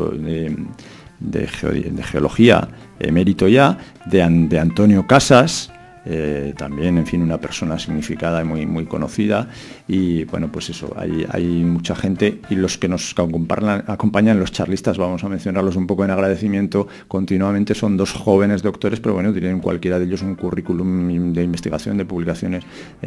de geología emérito ya, de Antonio Casas, también, en fin, una persona significada y muy conocida. Y bueno, pues eso, hay mucha gente, y los que nos acompañan, los charlistas, vamos a mencionarlos un poco en agradecimiento continuamente, son 2 jóvenes doctores, pero bueno, tienen cualquiera de ellos un currículum de investigación, de publicaciones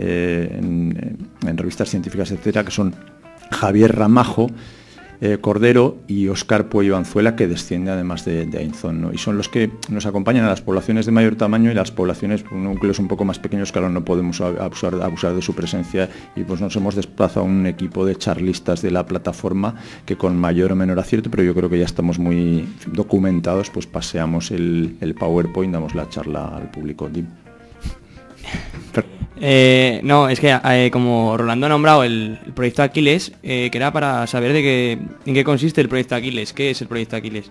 en revistas científicas, etcétera, que son Javier Ramajo Cordero y Óscar Puello Anzuela, que desciende además de Ainzón, ¿no? Y son los que nos acompañan a las poblaciones de mayor tamaño y las poblaciones, núcleos un poco más pequeños, claro, no podemos abusar de su presencia, y pues nos hemos desplazado a un equipo de charlistas de la plataforma que, con mayor o menor acierto, pero yo creo que ya estamos muy documentados, pues paseamos el PowerPoint, damos la charla al público. No, es que como Rolando ha nombrado el proyecto Aquiles, que era para saber en qué consiste el proyecto Aquiles. ¿Qué es el proyecto Aquiles?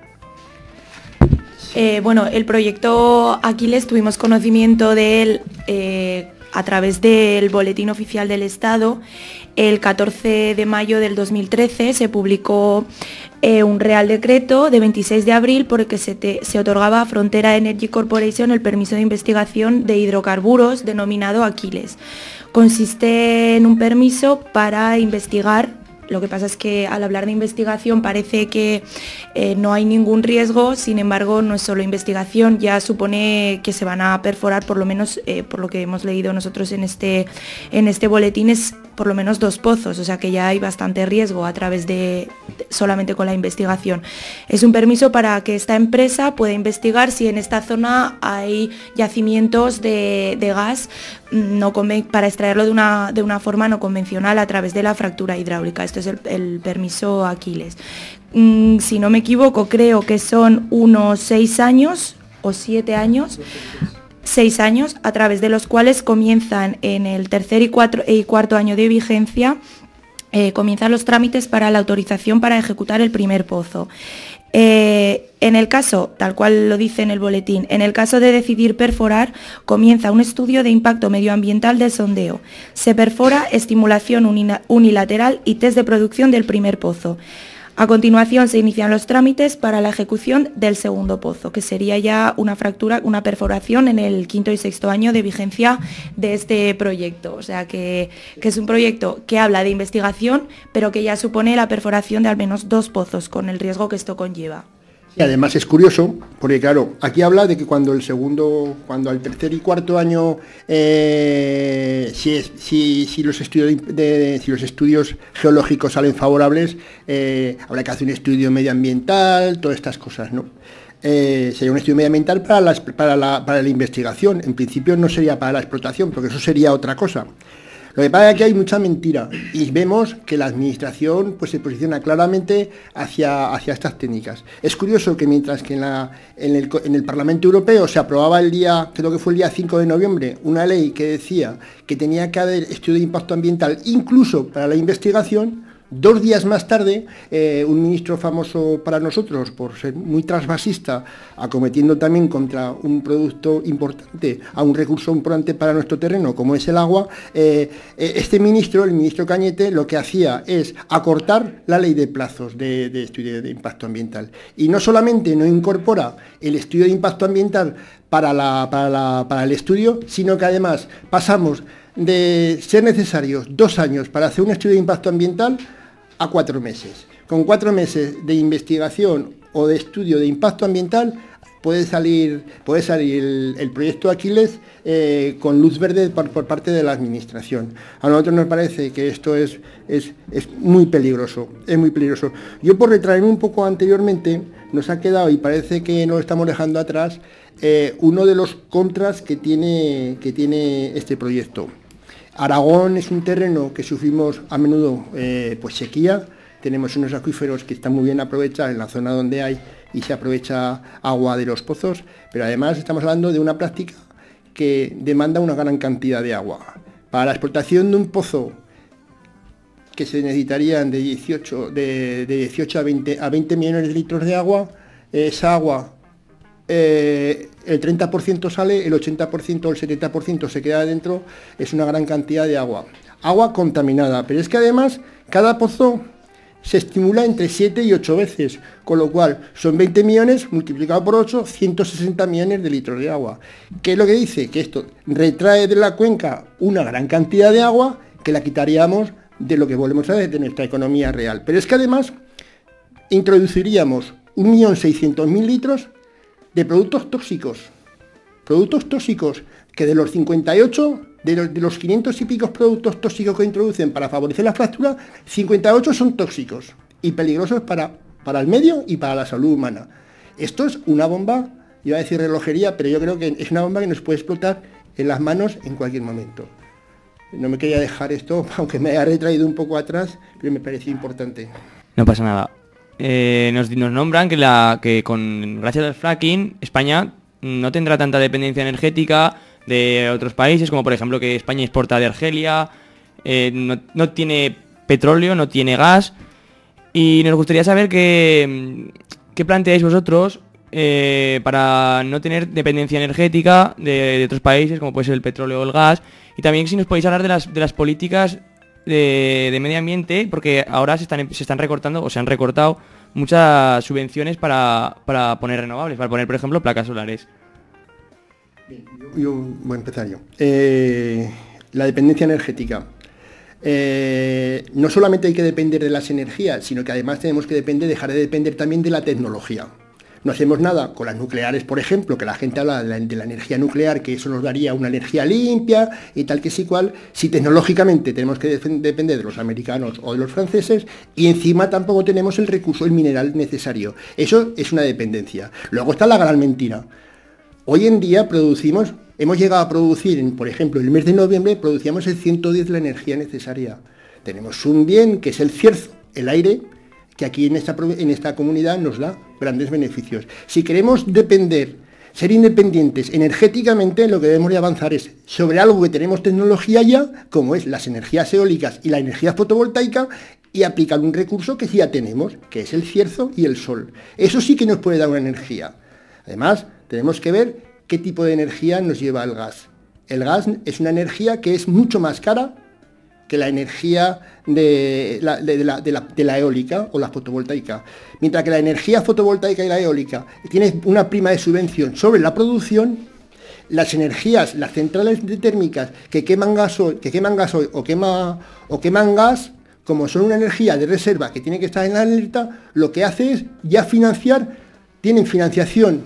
Bueno, el proyecto Aquiles tuvimos conocimiento de él a través del Boletín Oficial del Estado. El 14 de mayo del 2013 se publicó un Real Decreto de 26 de abril por el que se otorgaba a Frontera Energy Corporation el permiso de investigación de hidrocarburos denominado Aquiles. Consiste en un permiso para investigar. Lo que pasa es que al hablar de investigación parece que no hay ningún riesgo, sin embargo no es solo investigación, ya supone que se van a perforar, por lo menos por lo que hemos leído nosotros en este boletín, es por lo menos 2 pozos, o sea que ya hay bastante riesgo a través de solamente con la investigación. Es un permiso para que esta empresa pueda investigar si en esta zona hay yacimientos de gas para extraerlo de una forma no convencional a través de la fractura hidráulica. Esto es el permiso Aquiles. Si no me equivoco, creo que son unos 6 años o 7 años. 6 años, a través de los cuales comienzan en el tercer y cuarto año de vigencia, comienzan los trámites para la autorización para ejecutar el primer pozo. En el caso, tal cual lo dice en el boletín, en el caso de decidir perforar, comienza un estudio de impacto medioambiental del sondeo. Se perfora, estimulación unilateral y test de producción del primer pozo. A continuación se inician los trámites para la ejecución del segundo pozo, que sería ya una perforación en el 5º y 6º año de vigencia de este proyecto. O sea que es un proyecto que habla de investigación, pero que ya supone la perforación de al menos 2 pozos, con el riesgo que esto conlleva. Y además es curioso, porque claro, aquí habla de que cuando al tercer y cuarto año, si los estudios geológicos salen favorables, habrá que hacer un estudio medioambiental, todas estas cosas, ¿no? Sería un estudio medioambiental para la investigación. En principio no sería para la explotación, porque eso sería otra cosa. Lo que pasa es que hay mucha mentira y vemos que la administración pues se posiciona claramente hacia estas técnicas. Es curioso que mientras que en el Parlamento Europeo se aprobaba creo que fue el día 5 de noviembre, una ley que decía que tenía que haber estudio de impacto ambiental incluso para la investigación, 2 días más tarde, un ministro famoso para nosotros por ser muy transvasista, acometiendo también contra un producto importante, a un recurso importante para nuestro terreno, como es el agua, este ministro, el ministro Cañete, lo que hacía es acortar la ley de plazos de estudio de impacto ambiental. Y no solamente no incorpora el estudio de impacto ambiental para el estudio, sino que además pasamos de ser necesarios 2 años para hacer un estudio de impacto ambiental a 4 meses. Con 4 meses de investigación o de estudio de impacto ambiental puede salir el proyecto Aquiles con luz verde por parte de la administración. A nosotros nos parece que esto es muy peligroso, es muy peligroso. Yo, por retraerme un poco anteriormente, nos ha quedado, y parece que nos estamos dejando atrás, uno de los contras que tiene este proyecto. Aragón es un terreno que sufrimos a menudo pues sequía. Tenemos unos acuíferos que están muy bien aprovechados en la zona donde hay y se aprovecha agua de los pozos, pero además estamos hablando de una práctica que demanda una gran cantidad de agua. Para la explotación de un pozo que se necesitarían de 18 a 20 millones de litros de agua, esa agua el 30% sale, el 80% o el 70% se queda dentro. Es una gran cantidad de agua. Agua contaminada, pero es que además cada pozo se estimula entre 7 y 8 veces, con lo cual son 20 millones multiplicado por 8, 160 millones de litros de agua. ¿Qué es lo que dice? Que esto retrae de la cuenca una gran cantidad de agua que la quitaríamos de lo que volvemos a ver de nuestra economía real. Pero es que además introduciríamos 1.600.000 litros de productos tóxicos que de los 58, de los 500 y pico productos tóxicos que introducen para favorecer la fractura, 58 son tóxicos y peligrosos para el medio y para la salud humana. Esto es una bomba, iba a decir relojería, pero yo creo que es una bomba que nos puede explotar en las manos en cualquier momento. No me quería dejar esto, aunque me haya retraído un poco atrás, pero me pareció importante. No pasa nada. Nos nombran que gracias al fracking España no tendrá tanta dependencia energética de otros países, como por ejemplo que España exporta de Argelia, no tiene petróleo, no tiene gas, y nos gustaría saber qué planteáis vosotros para no tener dependencia energética de otros países, como puede ser el petróleo o el gas, y también si nos podéis hablar de las políticas de medio ambiente, porque ahora se están recortando, o se han recortado muchas subvenciones para poner renovables, para poner, por ejemplo, placas solares. Yo voy a empezar yo. La dependencia energética. No solamente hay que depender de las energías, sino que además tenemos que dejar de depender también de la tecnología. No hacemos nada con las nucleares, por ejemplo, que la gente habla de la energía nuclear, que eso nos daría una energía limpia y tal que sí cual, si tecnológicamente tenemos que depender de los americanos o de los franceses, y encima tampoco tenemos el recurso, el mineral necesario. Eso es una dependencia. Luego está la gran mentira. Hoy en día hemos llegado a producir, por ejemplo, en el mes de noviembre, producíamos el 110 de la energía necesaria. Tenemos un bien que es el cierzo, el aire, que aquí en esta comunidad nos da grandes beneficios. Si queremos ser independientes energéticamente, lo que debemos de avanzar es sobre algo que tenemos tecnología ya, como es las energías eólicas y la energía fotovoltaica, y aplicar un recurso que ya tenemos, que es el cierzo y el sol. Eso sí que nos puede dar una energía. Además, tenemos que ver qué tipo de energía nos lleva el gas. El gas es una energía que es mucho más cara que la energía de la eólica o la fotovoltaica. Mientras que la energía fotovoltaica y la eólica tienen una prima de subvención sobre la producción, las centrales térmicas que queman gasoil o queman gas, como son una energía de reserva que tiene que estar en la alerta, lo que hace es ya tienen financiación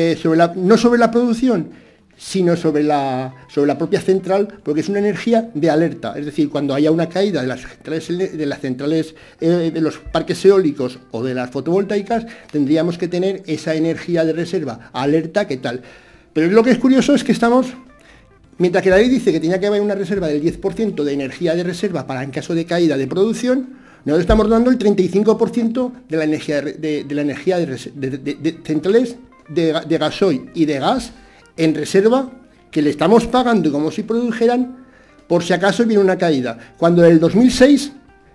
no sobre la producción, sino sobre la propia central, porque es una energía de alerta. Es decir, cuando haya una caída de las centrales de los parques eólicos o de las fotovoltaicas, tendríamos que tener esa energía de reserva, alerta, ¿qué tal? Pero lo que es curioso es que mientras que la ley dice que tenía que haber una reserva del 10% de energía de reserva para en caso de caída de producción, nosotros estamos dando el 35% de la energía de centrales de gasoil y de gas en reserva, que le estamos pagando como si produjeran por si acaso viene una caída, cuando en el 2006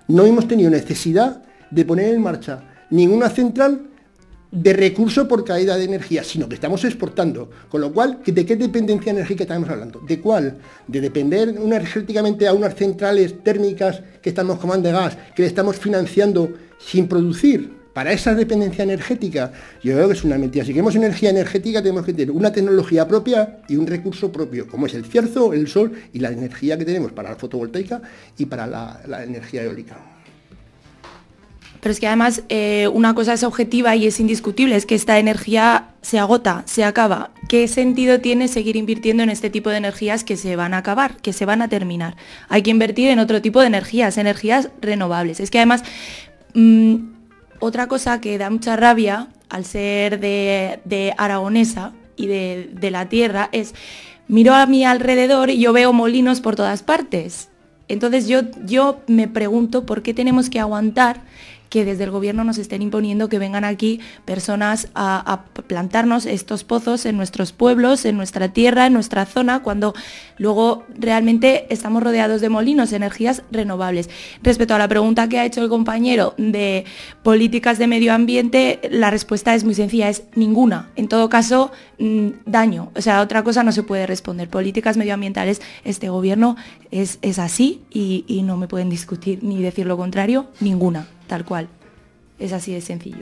no hemos tenido necesidad de poner en marcha ninguna central de recurso por caída de energía, sino que estamos exportando. Con lo cual, ¿de qué dependencia energética estamos hablando? ¿De cuál? ¿De depender energéticamente a unas centrales térmicas que estamos comando de gas, que le estamos financiando sin producir? Para esa dependencia energética, yo creo que es una mentira. Si queremos energía energética, tenemos que tener una tecnología propia y un recurso propio, como es el cierzo, el sol y la energía que tenemos para la fotovoltaica y para la energía eólica. Pero es que además una cosa es objetiva y es indiscutible, es que esta energía se agota, se acaba. ¿Qué sentido tiene seguir invirtiendo en este tipo de energías que se van a acabar, que se van a terminar? Hay que invertir en otro tipo de energías renovables. Es que además, otra cosa que da mucha rabia al ser de aragonesa y de la tierra es, miro a mi alrededor y yo veo molinos por todas partes. Entonces yo me pregunto por qué tenemos que aguantar que desde el gobierno nos estén imponiendo que vengan aquí personas a plantarnos estos pozos en nuestros pueblos, en nuestra tierra, en nuestra zona, cuando luego realmente estamos rodeados de molinos, energías renovables. Respecto a la pregunta que ha hecho el compañero de políticas de medio ambiente, la respuesta es muy sencilla, es ninguna. En todo caso, daño. O sea, otra cosa no se puede responder. Políticas medioambientales, este gobierno es así y no me pueden discutir ni decir lo contrario, ninguna. Tal cual. Es así de sencillo.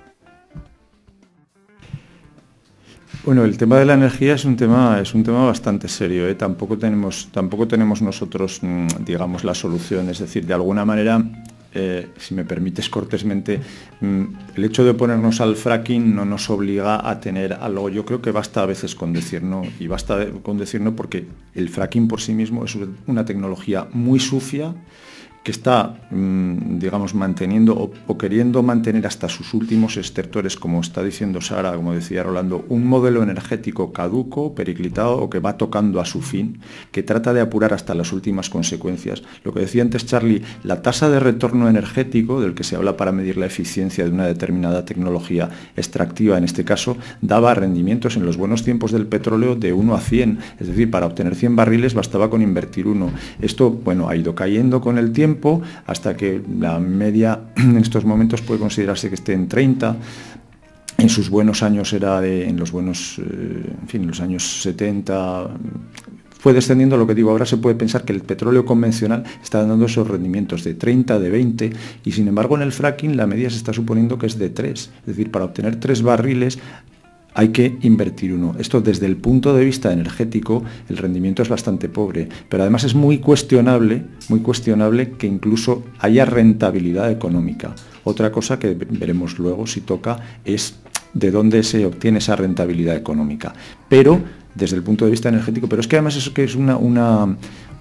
Bueno, el tema de la energía es un tema bastante serio, ¿eh? Tampoco tenemos nosotros, digamos, la solución. Es decir, de alguna manera, si me permites cortésmente, el hecho de oponernos al fracking no nos obliga a tener algo. Yo creo que basta a veces con decir no, y basta con decir no porque el fracking por sí mismo es una tecnología muy sucia, que está, digamos, manteniendo o queriendo mantener hasta sus últimos estertores, como está diciendo Sara, como decía Rolando, un modelo energético caduco, periclitado o que va tocando a su fin, que trata de apurar hasta las últimas consecuencias. Lo que decía antes Charlie, la tasa de retorno energético, del que se habla para medir la eficiencia de una determinada tecnología extractiva, en este caso, daba rendimientos en los buenos tiempos del petróleo de 1 a 100, es decir, para obtener 100 barriles bastaba con invertir 1. Esto, bueno, ha ido cayendo con el tiempo, hasta que la media en estos momentos puede considerarse que esté en 30. En sus buenos años en los años 70 fue descendiendo. Lo que digo, ahora se puede pensar que el petróleo convencional está dando esos rendimientos de 30, de 20, y sin embargo en el fracking la media se está suponiendo que es de 3, es decir, para obtener 3 barriles hay que invertir 1. Esto desde el punto de vista energético, el rendimiento es bastante pobre, pero además es muy cuestionable que incluso haya rentabilidad económica. Otra cosa que veremos luego si toca es de dónde se obtiene esa rentabilidad económica. Pero desde el punto de vista energético, pero es que además eso que es una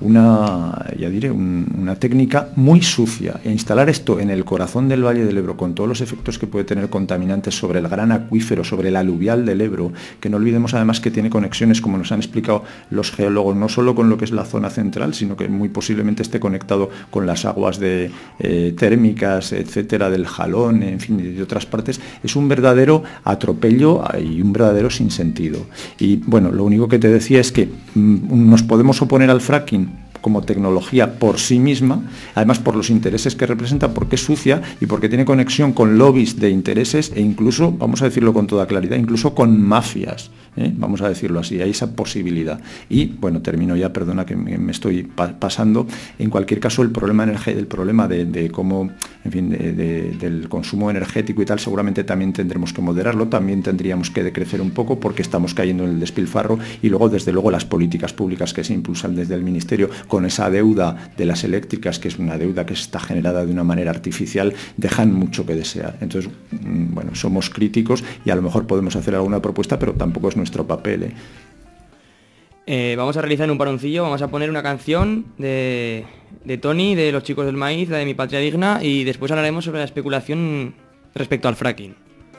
técnica muy sucia, e instalar esto en el corazón del Valle del Ebro con todos los efectos que puede tener contaminantes sobre el gran acuífero, sobre el aluvial del Ebro, que no olvidemos además que tiene conexiones, como nos han explicado los geólogos, no solo con lo que es la zona central, sino que muy posiblemente esté conectado con las aguas térmicas, etcétera, del Jalón, en fin, de otras partes. Es un verdadero atropello y un verdadero sinsentido. Y bueno, lo único que te decía es que nos podemos oponer al fracking como tecnología por sí misma, además por los intereses que representa, porque es sucia y porque tiene conexión con lobbies de intereses e incluso, vamos a decirlo con toda claridad, incluso con mafias, vamos a decirlo así, hay esa posibilidad. Y bueno, termino ya, perdona que me estoy pasando. En cualquier caso, el problema de cómo, en fin, del consumo energético y tal, seguramente también tendremos que moderarlo, también tendríamos que decrecer un poco porque estamos cayendo en el despilfarro, y luego, desde luego, las políticas públicas que se impulsan desde el Ministerio con esa deuda de las eléctricas, que es una deuda que está generada de una manera artificial, dejan mucho que desear. Entonces, bueno, somos críticos y a lo mejor podemos hacer alguna propuesta, pero tampoco es nuestro papel. Vamos a realizar un paroncillo, vamos a poner una canción de Tony, de Los Chicos del Maíz, la de Mi Patria Digna, y después hablaremos sobre la especulación respecto al fracking.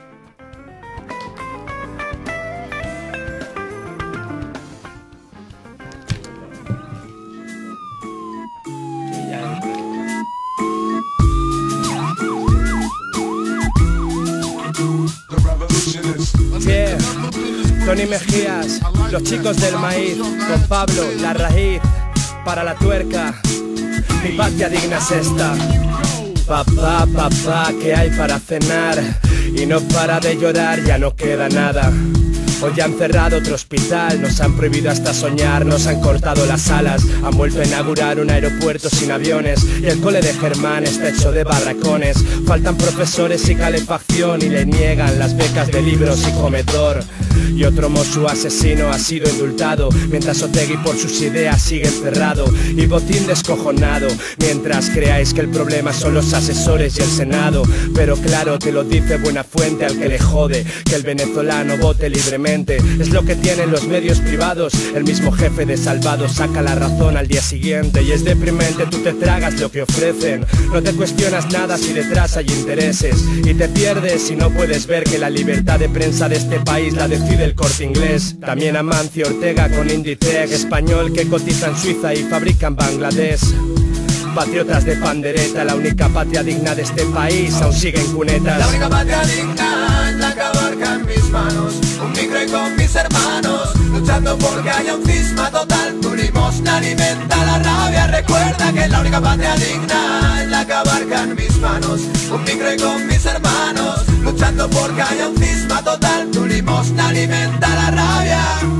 Yeah. Tony Mejías, Los Chicos del Maíz, con Pablo, La Raíz, para la tuerca. Mi patria digna es esta. Papá, papá, ¿qué hay para cenar? Y no para de llorar, ya no queda nada. Hoy han cerrado otro hospital, nos han prohibido hasta soñar, nos han cortado las alas, han vuelto a inaugurar un aeropuerto sin aviones y el cole de Germán está hecho de barracones. Faltan profesores y calefacción y le niegan las becas de libros y comedor. Y otro Mosu asesino ha sido indultado, mientras Otegi por sus ideas sigue encerrado y Botín descojonado, mientras creáis que el problema son los asesores y el Senado. Pero claro, te lo dice buena fuente al que le jode que el venezolano vote libremente. Es lo que tienen los medios privados, el mismo jefe de Salvado saca la razón al día siguiente. Y es deprimente, tú te tragas lo que ofrecen, no te cuestionas nada si detrás hay intereses y te pierdes si no puedes ver que la libertad de prensa de este país la decide el Corte Inglés. También Amancio Ortega con Inditex, español que cotiza en Suiza y fabrica en Bangladesh. Patriotas de pandereta, la única patria digna de este país aún sigue en cunetas. La única patria digna es la que abarca en mis manos, un micro y con mis hermanos, luchando porque haya un cisma total. Tu limosna alimenta la rabia, recuerda que la única patria digna es la que abarca en mis manos, un micro y con mis hermanos, luchando porque haya un cisma total. Tu limosna alimenta la rabia.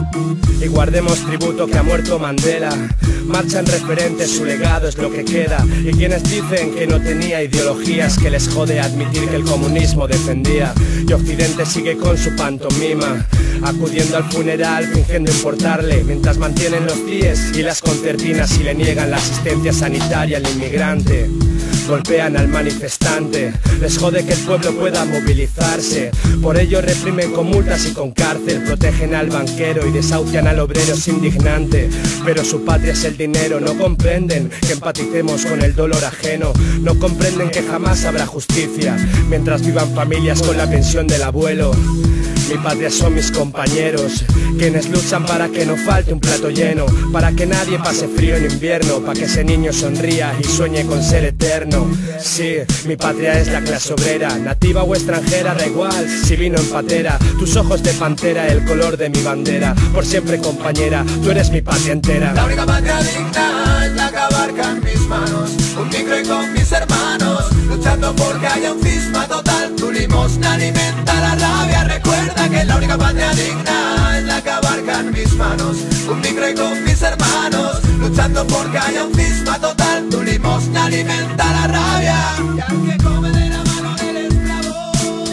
Y guardemos tributo que ha muerto Mandela, marchan referentes, su legado es lo que queda. Y quienes dicen que no tenía ideologías, que les jode admitir que el comunismo defendía. Y Occidente sigue con su pantomima, acudiendo al funeral fingiendo importarle, mientras mantienen los pies y las concertinas y le niegan la asistencia sanitaria al inmigrante. Golpean al manifestante, les jode que el pueblo pueda movilizarse, por ello reprimen con multas y con cárcel, protegen al banquero y desahucian al obrero indignante. Pero su patria es el dinero, no comprenden que empaticemos con el dolor ajeno, no comprenden que jamás habrá justicia mientras vivan familias con la pensión del abuelo. Mi patria son mis compañeros, quienes luchan para que no falte un plato lleno, para que nadie pase frío en invierno, para que ese niño sonría y sueñe con ser eterno. Sí, mi patria es la clase obrera, nativa o extranjera, da igual si vino en patera. Tus ojos de pantera, el color de mi bandera, por siempre compañera, tú eres mi patria entera. La única patria digna es la que abarca en mis manos, un micro y con mis hermanos, luchando porque haya un cisma total. Tu limosna alimenta la rabia, recuerda que la única patria digna es la que abarca en mis manos, un micro y con mis hermanos, luchando porque haya un cisma total. Tu limosna alimenta la rabia. Y al que come de la mano del esclavo,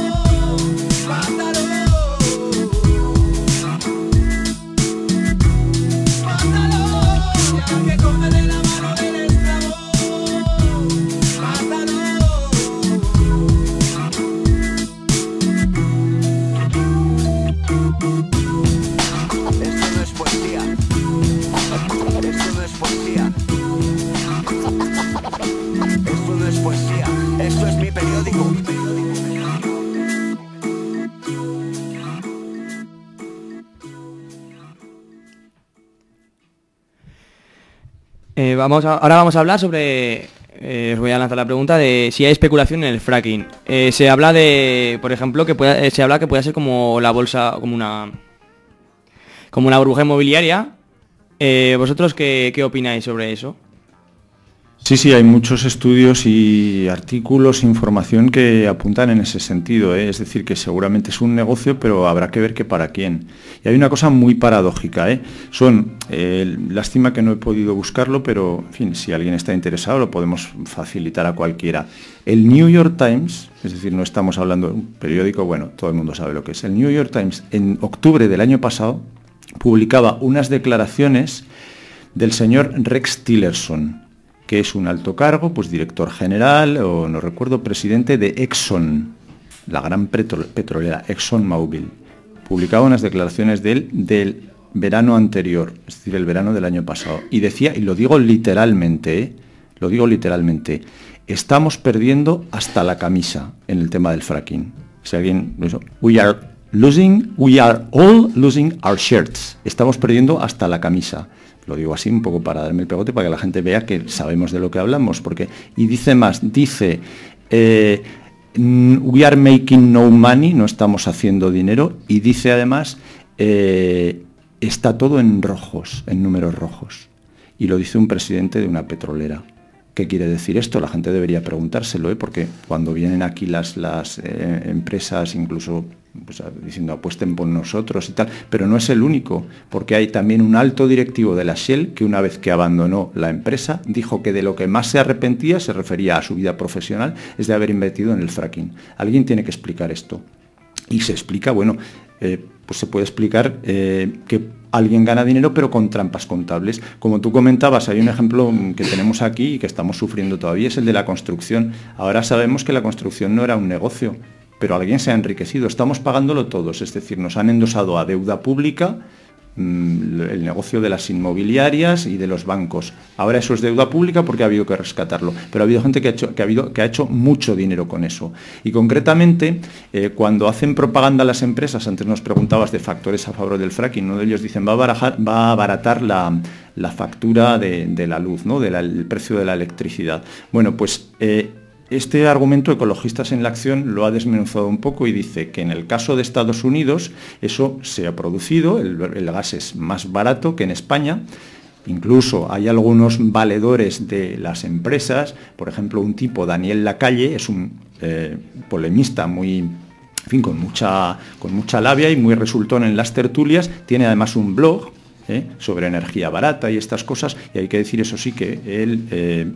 mátalo. Mátalo. Y al que come de la mano del esclavo, mátalo. Esto no es poesía. Esto no es poesía. Esto no es poesía. Esto es mi periódico. Ahora vamos a hablar sobre... os voy a lanzar la pregunta de si hay especulación en el fracking. Se habla de, por ejemplo, que pueda ser como la bolsa, como una burbuja inmobiliaria. ¿Vosotros qué opináis sobre eso? Sí, hay muchos estudios y artículos, información que apuntan en ese sentido, ¿eh? Es decir, que seguramente es un negocio, pero habrá que ver que para quién. Y hay una cosa muy paradójica, ¿eh? Lástima que no he podido buscarlo, pero en fin, si alguien está interesado lo podemos facilitar a cualquiera. El New York Times, es decir, no estamos hablando de un periódico, bueno, todo el mundo sabe lo que es. El New York Times, en octubre del año pasado, publicaba unas declaraciones del señor Rex Tillerson, que es un alto cargo, pues director general, o no recuerdo, presidente de Exxon, la gran petrolera, ExxonMobil. Publicaba unas declaraciones de él del verano anterior, es decir, el verano del año pasado, y decía, y lo digo literalmente, estamos perdiendo hasta la camisa en el tema del fracking. Si alguien, we are all losing our shirts. Estamos perdiendo hasta la camisa. Lo digo así un poco para darme el pegote, para que la gente vea que sabemos de lo que hablamos. Y dice más, we are making no money, no estamos haciendo dinero, y dice además, está todo en rojos, en números rojos. Y lo dice un presidente de una petrolera. ¿Qué quiere decir esto? La gente debería preguntárselo, porque cuando vienen aquí las empresas, incluso pues, diciendo apuesten por nosotros y tal, pero no es el único, porque hay también un alto directivo de la Shell que una vez que abandonó la empresa dijo que de lo que más se arrepentía, se refería a su vida profesional, es de haber invertido en el fracking. Alguien tiene que explicar esto. Y se explica, bueno, pues se puede explicar que alguien gana dinero pero con trampas contables. Como tú comentabas, hay un ejemplo que tenemos aquí y que estamos sufriendo todavía, es el de la construcción. Ahora sabemos que la construcción no era un negocio, pero alguien se ha enriquecido. Estamos pagándolo todos, es decir, nos han endosado a deuda pública el negocio de las inmobiliarias y de los bancos. Ahora eso es deuda pública porque ha habido que rescatarlo, pero ha habido gente que ha hecho mucho dinero con eso. Y concretamente, cuando hacen propaganda las empresas, antes nos preguntabas de factores a favor del fracking, uno de ellos dicen va a abaratar la factura de la luz, ¿no? El precio de la electricidad. Bueno, pues este argumento Ecologistas en la Acción lo ha desmenuzado un poco y dice que en el caso de Estados Unidos eso se ha producido, el gas es más barato que en España. Incluso hay algunos valedores de las empresas, por ejemplo un tipo, Daniel Lacalle, es un polemista muy, en fin, con mucha labia y muy resultón en las tertulias, tiene además un blog sobre energía barata y estas cosas, y hay que decir eso sí que él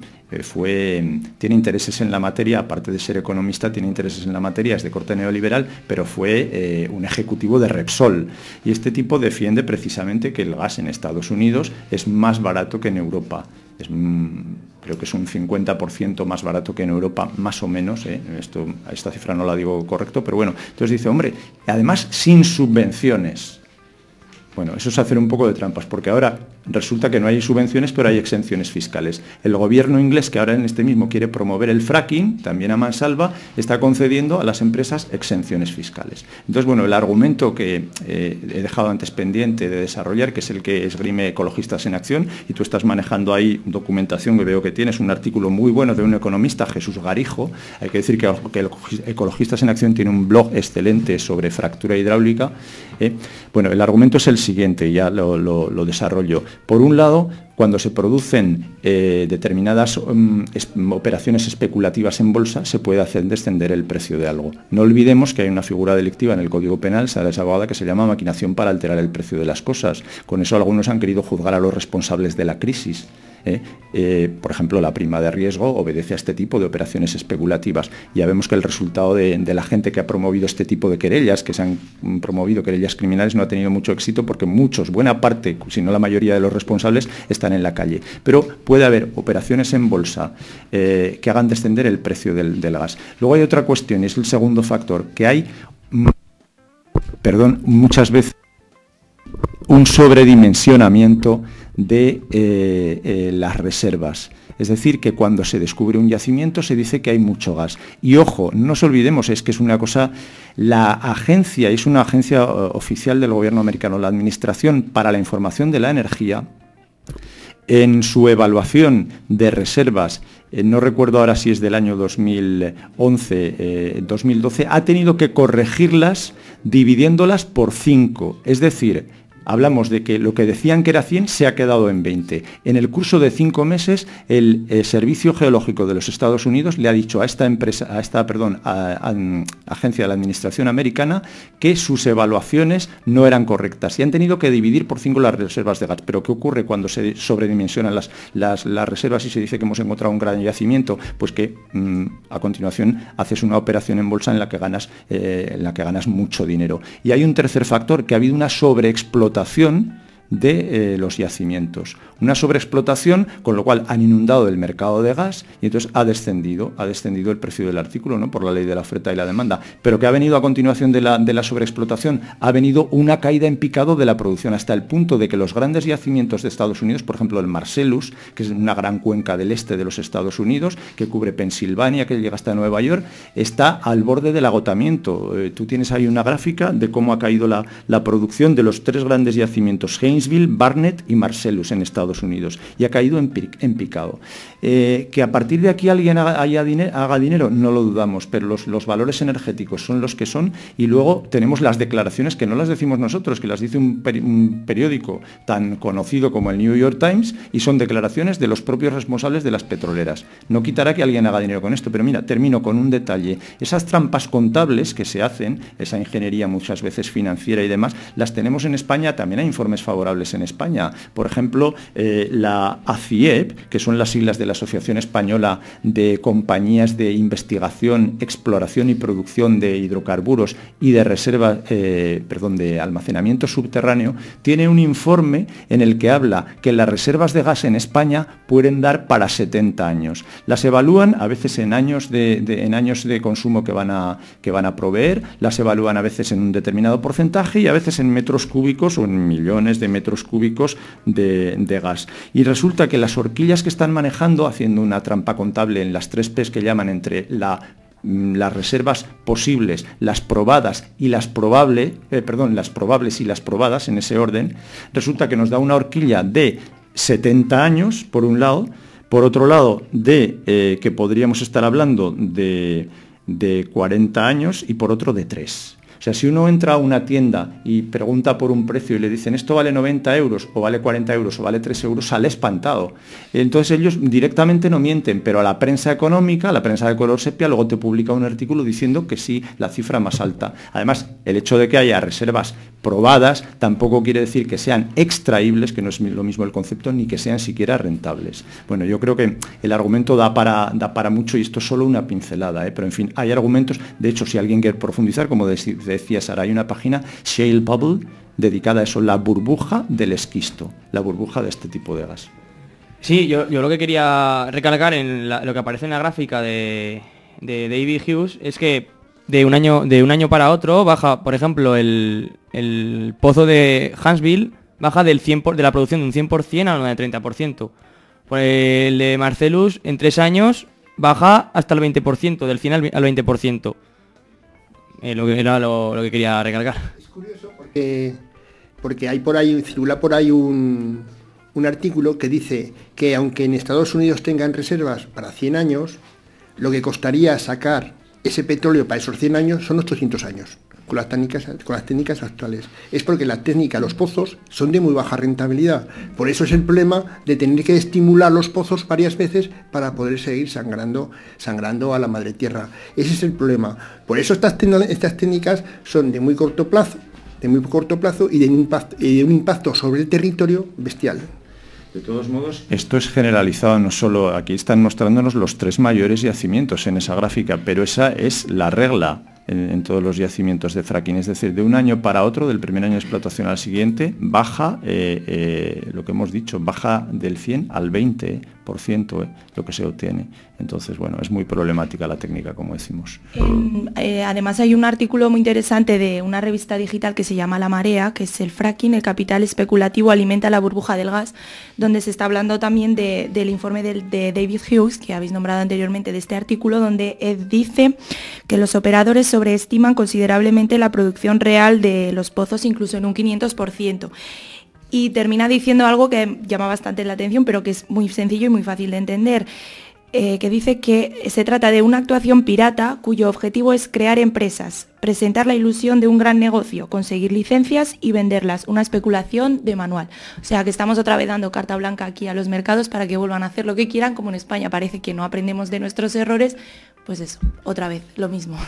tiene intereses en la materia, aparte de ser economista, tiene intereses en la materia, es de corte neoliberal, pero fue un ejecutivo de Repsol, y este tipo defiende precisamente que el gas en Estados Unidos es más barato que en Europa. Creo que es un 50% más barato que en Europa, más o menos, esta cifra no la digo correcto, pero bueno, entonces dice, hombre, además sin subvenciones. Bueno, eso es hacer un poco de trampas, porque ahora resulta que no hay subvenciones, pero hay exenciones fiscales. El gobierno inglés, que ahora en este mismo quiere promover el fracking, también a mansalva, está concediendo a las empresas exenciones fiscales. Entonces, bueno, el argumento que he dejado antes pendiente de desarrollar, que es el que esgrime Ecologistas en Acción, y tú estás manejando ahí documentación que veo que tienes, un artículo muy bueno de un economista, Jesús Garijo. Hay que decir que Ecologistas en Acción tiene un blog excelente sobre fractura hidráulica. Bueno, el argumento es el siguiente, ya lo desarrollo. Por un lado, cuando se producen determinadas operaciones especulativas en bolsa, se puede hacer descender el precio de algo. No olvidemos que hay una figura delictiva en el Código Penal, Sara Desabogada, que se llama maquinación para alterar el precio de las cosas. Con eso algunos han querido juzgar a los responsables de la crisis. Por ejemplo, la prima de riesgo obedece a este tipo de operaciones especulativas. Ya vemos que el resultado de la gente que ha promovido este tipo de querellas, que se han promovido querellas criminales, no ha tenido mucho éxito porque buena parte, si no la mayoría de los responsables, están en la calle. Pero puede haber operaciones en bolsa que hagan descender el precio del gas. Luego hay otra cuestión, y es el segundo factor, que hay, muchas veces un sobredimensionamiento de las reservas. Es decir, que cuando se descubre un yacimiento se dice que hay mucho gas. Y ojo, no nos olvidemos, es que es una cosa, la agencia, es una agencia oficial del gobierno americano, la Administración para la Información de la Energía, en su evaluación de reservas, no recuerdo ahora si es del año 2011, 2012, ha tenido que corregirlas dividiéndolas por 5, es decir, hablamos de que lo que decían que era 100 se ha quedado en 20. En el curso de 5 meses, el Servicio Geológico de los Estados Unidos le ha dicho a esta agencia de la Administración americana que sus evaluaciones no eran correctas y han tenido que dividir por 5 las reservas de gas. Pero ¿qué ocurre cuando se sobredimensionan las reservas y se dice que hemos encontrado un gran yacimiento? Pues que a continuación haces una operación en bolsa en la que ganas mucho dinero. Y hay un tercer factor, que ha habido una sobreexplotación de los yacimientos. Una sobreexplotación, con lo cual han inundado el mercado de gas y entonces ha descendido el precio del artículo, ¿no? Por la ley de la oferta y la demanda. Pero ¿qué ha venido a continuación de la sobreexplotación? Ha venido una caída en picado de la producción, hasta el punto de que los grandes yacimientos de Estados Unidos, por ejemplo el Marcellus, que es una gran cuenca del este de los Estados Unidos, que cubre Pensilvania, que llega hasta Nueva York, está al borde del agotamiento. Tú tienes ahí una gráfica de cómo ha caído la producción de los 3 grandes yacimientos, Haynesville, Barnett y Marcellus en Estados Unidos, y ha caído en picado. Que a partir de aquí alguien haga dinero, no lo dudamos, pero los valores energéticos son los que son, y luego tenemos las declaraciones que no las decimos nosotros, que las dice un periódico tan conocido como el New York Times, y son declaraciones de los propios responsables de las petroleras. No quitará que alguien haga dinero con esto, pero mira, termino con un detalle. Esas trampas contables que se hacen, esa ingeniería muchas veces financiera y demás, las tenemos en España. También hay informes favorables en España. Por ejemplo, la ACIEP, que son las siglas de la Asociación Española de Compañías de Investigación, Exploración y Producción de Hidrocarburos y de reserva, de almacenamiento subterráneo, tiene un informe en el que habla que las reservas de gas en España pueden dar para 70 años. Las evalúan a veces en años de consumo que van a proveer, las evalúan a veces en un determinado porcentaje y a veces en metros cúbicos o en millones de metros cúbicos de gas. Y resulta que las horquillas que están manejando, haciendo una trampa contable en las 3 P's que llaman entre las reservas posibles, las probadas y las probables y las probadas, en ese orden, resulta que nos da una horquilla de 70 años, por un lado, por otro lado, que podríamos estar hablando de 40 años y por otro de 3. O sea, si uno entra a una tienda y pregunta por un precio y le dicen esto vale 90 euros o vale 40 euros o vale 3 euros, sale espantado. Entonces ellos directamente no mienten, pero a la prensa económica, a la prensa de color sepia, luego te publica un artículo diciendo que sí, la cifra más alta. Además, el hecho de que haya reservas probadas tampoco quiere decir que sean extraíbles, que no es lo mismo el concepto, ni que sean siquiera rentables. Bueno, yo creo que el argumento da para mucho y esto es solo una pincelada, pero en fin, hay argumentos. De hecho, si alguien quiere profundizar, como decía Sara, hay una página, Shale Bubble, dedicada a eso, la burbuja del esquisto, la burbuja de este tipo de gas. Sí, yo lo que quería recalcar en lo que aparece en la gráfica de David Hughes es que de un año para otro baja, por ejemplo, el pozo de Huntsville baja de la producción de un 100% a un 30%. Por el de Marcellus, en 3 años, baja hasta el 20%, del 100 al 20%. Lo que quería recalcar. Es curioso porque hay por ahí, circula por ahí un artículo que dice que aunque en Estados Unidos tengan reservas para 100 años, lo que costaría sacar ese petróleo para esos 100 años son 800 años, con las técnicas actuales. Es porque la técnica, los pozos, son de muy baja rentabilidad. Por eso es el problema de tener que estimular los pozos varias veces para poder seguir sangrando a la madre tierra. Ese es el problema. Por eso estas técnicas son de muy corto plazo y de un impacto sobre el territorio bestial. De todos modos, esto es generalizado, no solo aquí están mostrándonos los 3 mayores yacimientos en esa gráfica, pero esa es la regla en todos los yacimientos de fracking, es decir, de un año para otro, del primer año de explotación al siguiente, baja, lo que hemos dicho, baja del 100 al 20% lo que se obtiene. Entonces, bueno, es muy problemática la técnica, como decimos. Además hay un artículo muy interesante de una revista digital que se llama La Marea, que es el fracking, el capital especulativo alimenta la burbuja del gas, donde se está hablando también del informe de David Hughes, que habéis nombrado anteriormente, de este artículo, donde dice que los operadores sobreestiman considerablemente la producción real de los pozos, incluso en un 500%. Y termina diciendo algo que llama bastante la atención, pero que es muy sencillo y muy fácil de entender, que dice que se trata de una actuación pirata cuyo objetivo es crear empresas, presentar la ilusión de un gran negocio, conseguir licencias y venderlas, una especulación de manual. O sea que estamos otra vez dando carta blanca aquí a los mercados para que vuelvan a hacer lo que quieran, como en España parece que no aprendemos de nuestros errores, pues eso, otra vez, lo mismo.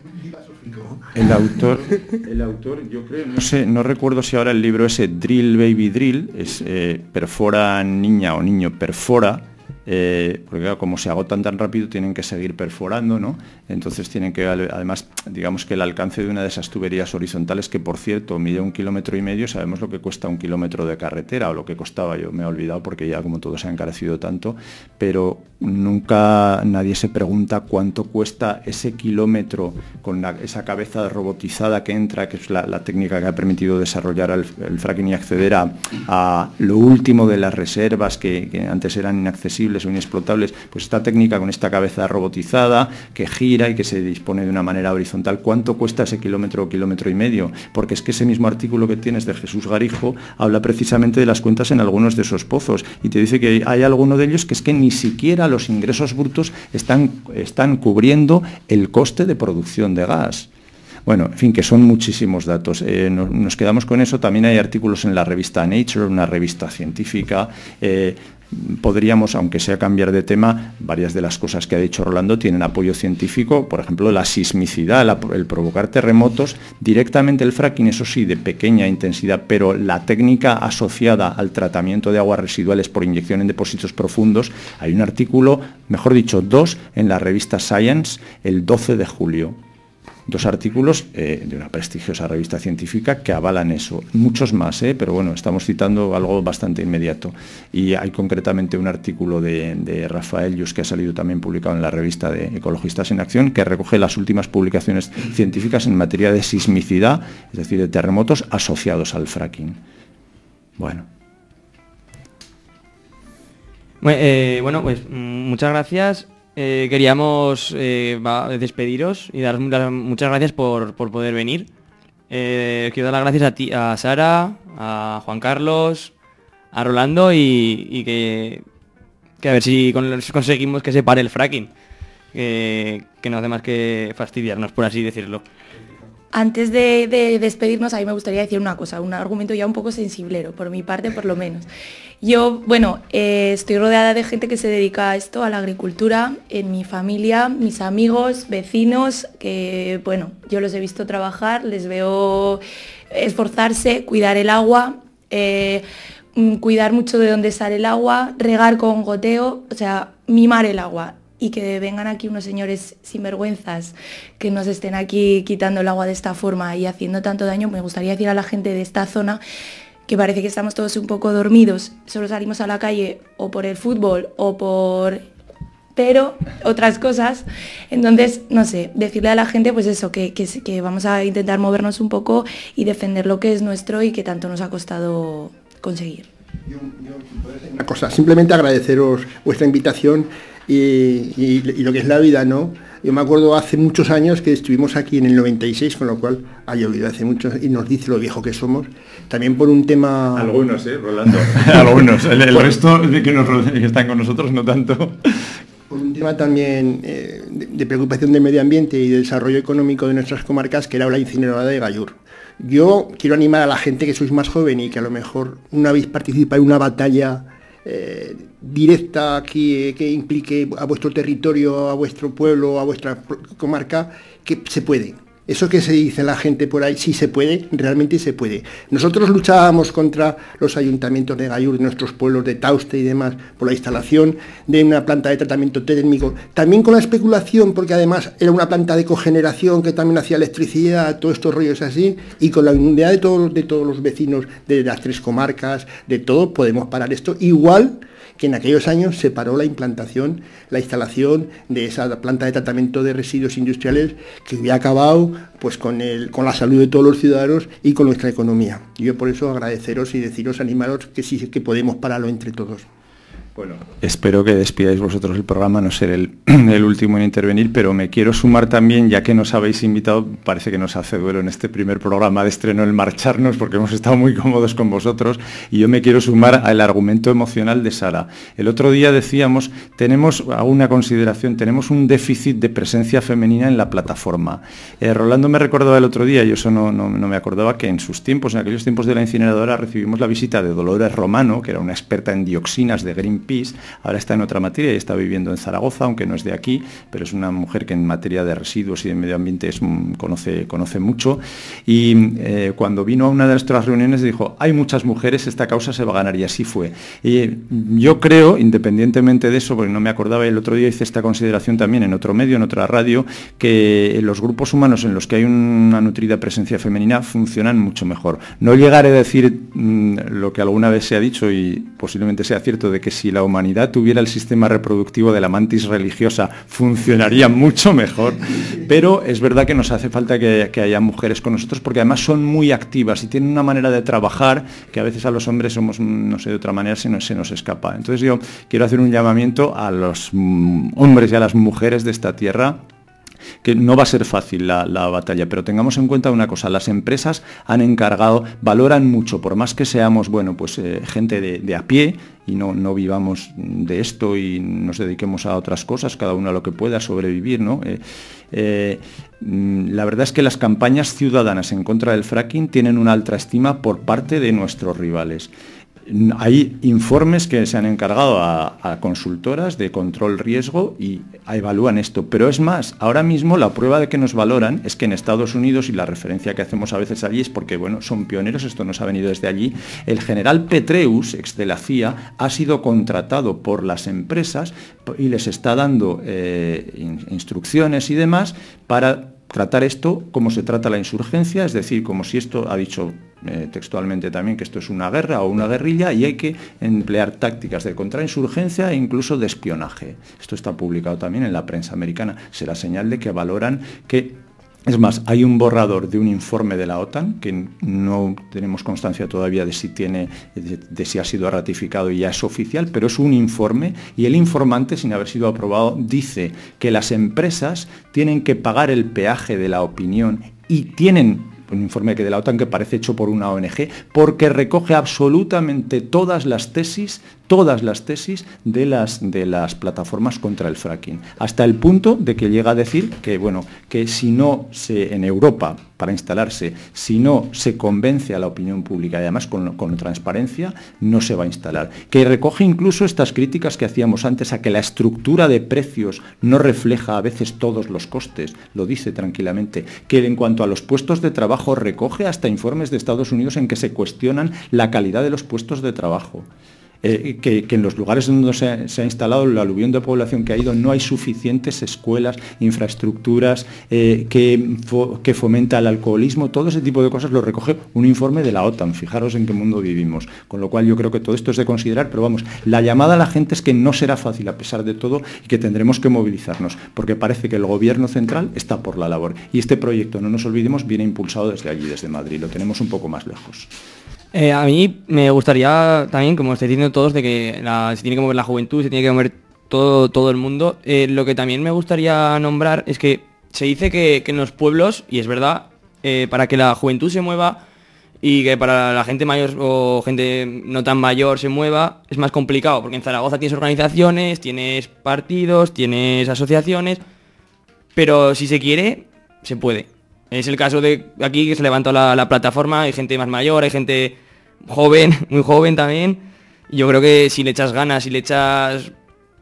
El autor, yo creo, no recuerdo si ahora el libro ese, Drill Baby Drill, es perfora niña o niño perfora, porque claro, como se agotan tan rápido tienen que seguir perforando, ¿no? Entonces tienen que, además, digamos que el alcance de una de esas tuberías horizontales, que por cierto mide 1,5 kilómetros, sabemos lo que cuesta 1 kilómetro de carretera, o lo que costaba, yo me he olvidado porque ya como todo se ha encarecido tanto, pero nunca nadie se pregunta cuánto cuesta ese kilómetro con esa cabeza robotizada que entra, que es la técnica que ha permitido desarrollar el fracking y acceder a lo último de las reservas que antes eran inaccesibles, inextinguibles o inexplotables, pues esta técnica con esta cabeza robotizada que gira y que se dispone de una manera horizontal, ¿cuánto cuesta ese kilómetro o kilómetro y medio? Porque es que ese mismo artículo que tienes de Jesús Garijo habla precisamente de las cuentas en algunos de esos pozos y te dice que hay alguno de ellos que es que ni siquiera los ingresos brutos están cubriendo el coste de producción de gas. Bueno, en fin, que son muchísimos datos. Nos quedamos con eso. También hay artículos en la revista Nature, una revista científica. Podríamos, aunque sea cambiar de tema, varias de las cosas que ha dicho Rolando tienen apoyo científico. Por ejemplo, la sismicidad, el provocar terremotos. Directamente el fracking, eso sí, de pequeña intensidad, pero la técnica asociada al tratamiento de aguas residuales por inyección en depósitos profundos. Hay un artículo, mejor dicho, 2, en la revista Science, el 12 de julio. 2 artículos de una prestigiosa revista científica que avalan eso. Muchos más, pero bueno, estamos citando algo bastante inmediato. Y hay concretamente un artículo de Rafael Lluch que ha salido también publicado en la revista de Ecologistas en Acción, que recoge las últimas publicaciones científicas en materia de sismicidad, es decir, de terremotos asociados al fracking. Bueno. Bueno, pues muchas gracias. Queríamos despediros y daros muchas gracias por poder venir. Quiero dar las gracias a ti, a Sara, a Juan Carlos, a Rolando y que a ver si conseguimos que se pare el fracking, que no hace más que fastidiarnos, por así decirlo. Antes de despedirnos, a mí me gustaría decir una cosa, un argumento ya un poco sensiblero, por mi parte por lo menos. Yo, estoy rodeada de gente que se dedica a esto, a la agricultura, en mi familia, mis amigos, vecinos, que, yo los he visto trabajar, les veo esforzarse, cuidar el agua, cuidar mucho de dónde sale el agua, regar con goteo, o sea, mimar el agua. Y que vengan aquí unos señores sinvergüenzas que nos estén aquí quitando el agua de esta forma y haciendo tanto daño. Me gustaría decir a la gente de esta zona que parece que estamos todos un poco dormidos, solo salimos a la calle o por el fútbol o por otras cosas. Entonces, no sé, decirle a la gente pues eso, que vamos a intentar movernos un poco y defender lo que es nuestro y que tanto nos ha costado conseguir. Una cosa, simplemente agradeceros vuestra invitación y lo que es la vida, ¿no? Yo me acuerdo hace muchos años que estuvimos aquí en el 96, con lo cual ha llovido hace muchos y nos dice lo viejo que somos. También por un tema... Algunos, Rolando. Algunos. El resto de que están con nosotros no tanto. Por un tema también de preocupación del medio ambiente y de desarrollo económico de nuestras comarcas, que era la incineradora de Gallur. Yo quiero animar a la gente que sois más joven y que a lo mejor no habéis participado en una batalla directa aquí que implique a vuestro territorio, a vuestro pueblo, a vuestra comarca, que se puede. Eso que se dice la gente por ahí, sí se puede, realmente se puede. Nosotros luchábamos contra los ayuntamientos de Gallur, de nuestros pueblos de Tauste y demás, por la instalación de una planta de tratamiento térmico, también con la especulación, porque además era una planta de cogeneración que también hacía electricidad, todos estos rollos así, y con la unidad de todos los vecinos de las 3 comarcas, de todo, podemos parar esto, igual que en aquellos años se paró la implantación, la instalación de esa planta de tratamiento de residuos industriales que había acabado pues con la salud de todos los ciudadanos y con nuestra economía. Y yo por eso agradeceros y deciros, animaros que sí que podemos pararlo entre todos. Bueno, espero que despidáis vosotros el programa, no ser el último en intervenir, pero me quiero sumar también, ya que nos habéis invitado, parece que nos hace duelo en este primer programa de estreno el marcharnos, porque hemos estado muy cómodos con vosotros, y yo me quiero sumar al argumento emocional de Sara. El otro día decíamos, tenemos una consideración, tenemos un déficit de presencia femenina en la plataforma. Rolando me recordaba el otro día, y eso no me acordaba, que en sus tiempos, en aquellos tiempos de la incineradora, recibimos la visita de Dolores Romano, que era una experta en dioxinas de Greenpeace. Ahora está en otra materia y está viviendo en Zaragoza, aunque no es de aquí, pero es una mujer que en materia de residuos y de medio ambiente conoce mucho. Y cuando vino a una de nuestras reuniones dijo, hay muchas mujeres, esta causa se va a ganar, y así fue. Y yo creo, independientemente de eso, porque no me acordaba, el otro día hice esta consideración también en otro medio, en otra radio, que los grupos humanos en los que hay una nutrida presencia femenina funcionan mucho mejor. No llegaré a decir lo que alguna vez se ha dicho, y posiblemente sea cierto, de que si la humanidad tuviera el sistema reproductivo de la mantis religiosa funcionaría mucho mejor, pero es verdad que nos hace falta que haya mujeres con nosotros, porque además son muy activas y tienen una manera de trabajar que a veces a los hombres somos, no sé, de otra manera se nos escapa. Entonces yo quiero hacer un llamamiento a los hombres y a las mujeres de esta tierra, que no va a ser fácil la batalla, pero tengamos en cuenta una cosa: las empresas han encargado, valoran mucho, por más que seamos, bueno, pues gente de a pie y no vivamos de esto y nos dediquemos a otras cosas, cada uno a lo que pueda sobrevivir, ¿no? La verdad es que las campañas ciudadanas en contra del fracking tienen una alta estima por parte de nuestros rivales. Hay informes que se han encargado a consultoras de control riesgo y evalúan esto, pero es más, ahora mismo la prueba de que nos valoran es que en Estados Unidos, y la referencia que hacemos a veces allí es porque, bueno, son pioneros, esto nos ha venido desde allí, el general Petraeus, ex de la CIA, ha sido contratado por las empresas y les está dando instrucciones y demás para tratar esto como se trata la insurgencia, es decir, como si esto, ha dicho textualmente también, que esto es una guerra o una guerrilla y hay que emplear tácticas de contrainsurgencia e incluso de espionaje. Esto está publicado también en la prensa americana. Será señal de que valoran que... Es más, hay un borrador de un informe de la OTAN, que no tenemos constancia todavía de si ha sido ratificado y ya es oficial, pero es un informe, y el informante, sin haber sido aprobado, dice que las empresas tienen que pagar el peaje de la opinión y tienen un informe de la OTAN que parece hecho por una ONG, porque recoge absolutamente todas las tesis de las plataformas contra el fracking, hasta el punto de que llega a decir que, bueno, que si no en Europa, para instalarse, si no se convence a la opinión pública y además con transparencia, no se va a instalar. Que recoge incluso estas críticas que hacíamos antes a que la estructura de precios no refleja a veces todos los costes, lo dice tranquilamente. Que en cuanto a los puestos de trabajo recoge hasta informes de Estados Unidos en que se cuestionan la calidad de los puestos de trabajo. Que en los lugares donde se ha instalado el aluvión de población que ha ido no hay suficientes escuelas, infraestructuras, que fomenta el alcoholismo, todo ese tipo de cosas lo recoge un informe de la OTAN. Fijaros en qué mundo vivimos, con lo cual yo creo que todo esto es de considerar, pero vamos, la llamada a la gente es que no será fácil a pesar de todo y que tendremos que movilizarnos, porque parece que el gobierno central está por la labor y este proyecto, no nos olvidemos, viene impulsado desde allí, desde Madrid, lo tenemos un poco más lejos. A mí me gustaría también, como estáis diciendo todos, de que se tiene que mover la juventud, se tiene que mover todo el mundo. Lo que también me gustaría nombrar es que se dice que en los pueblos, y es verdad, para que la juventud se mueva y que para la gente mayor o gente no tan mayor se mueva, es más complicado, porque en Zaragoza tienes organizaciones, tienes partidos, tienes asociaciones, pero si se quiere, se puede. Es el caso de aquí que se levantó la plataforma, hay gente más mayor, hay gente joven, muy joven también. Y yo creo que si le echas ganas, si le echas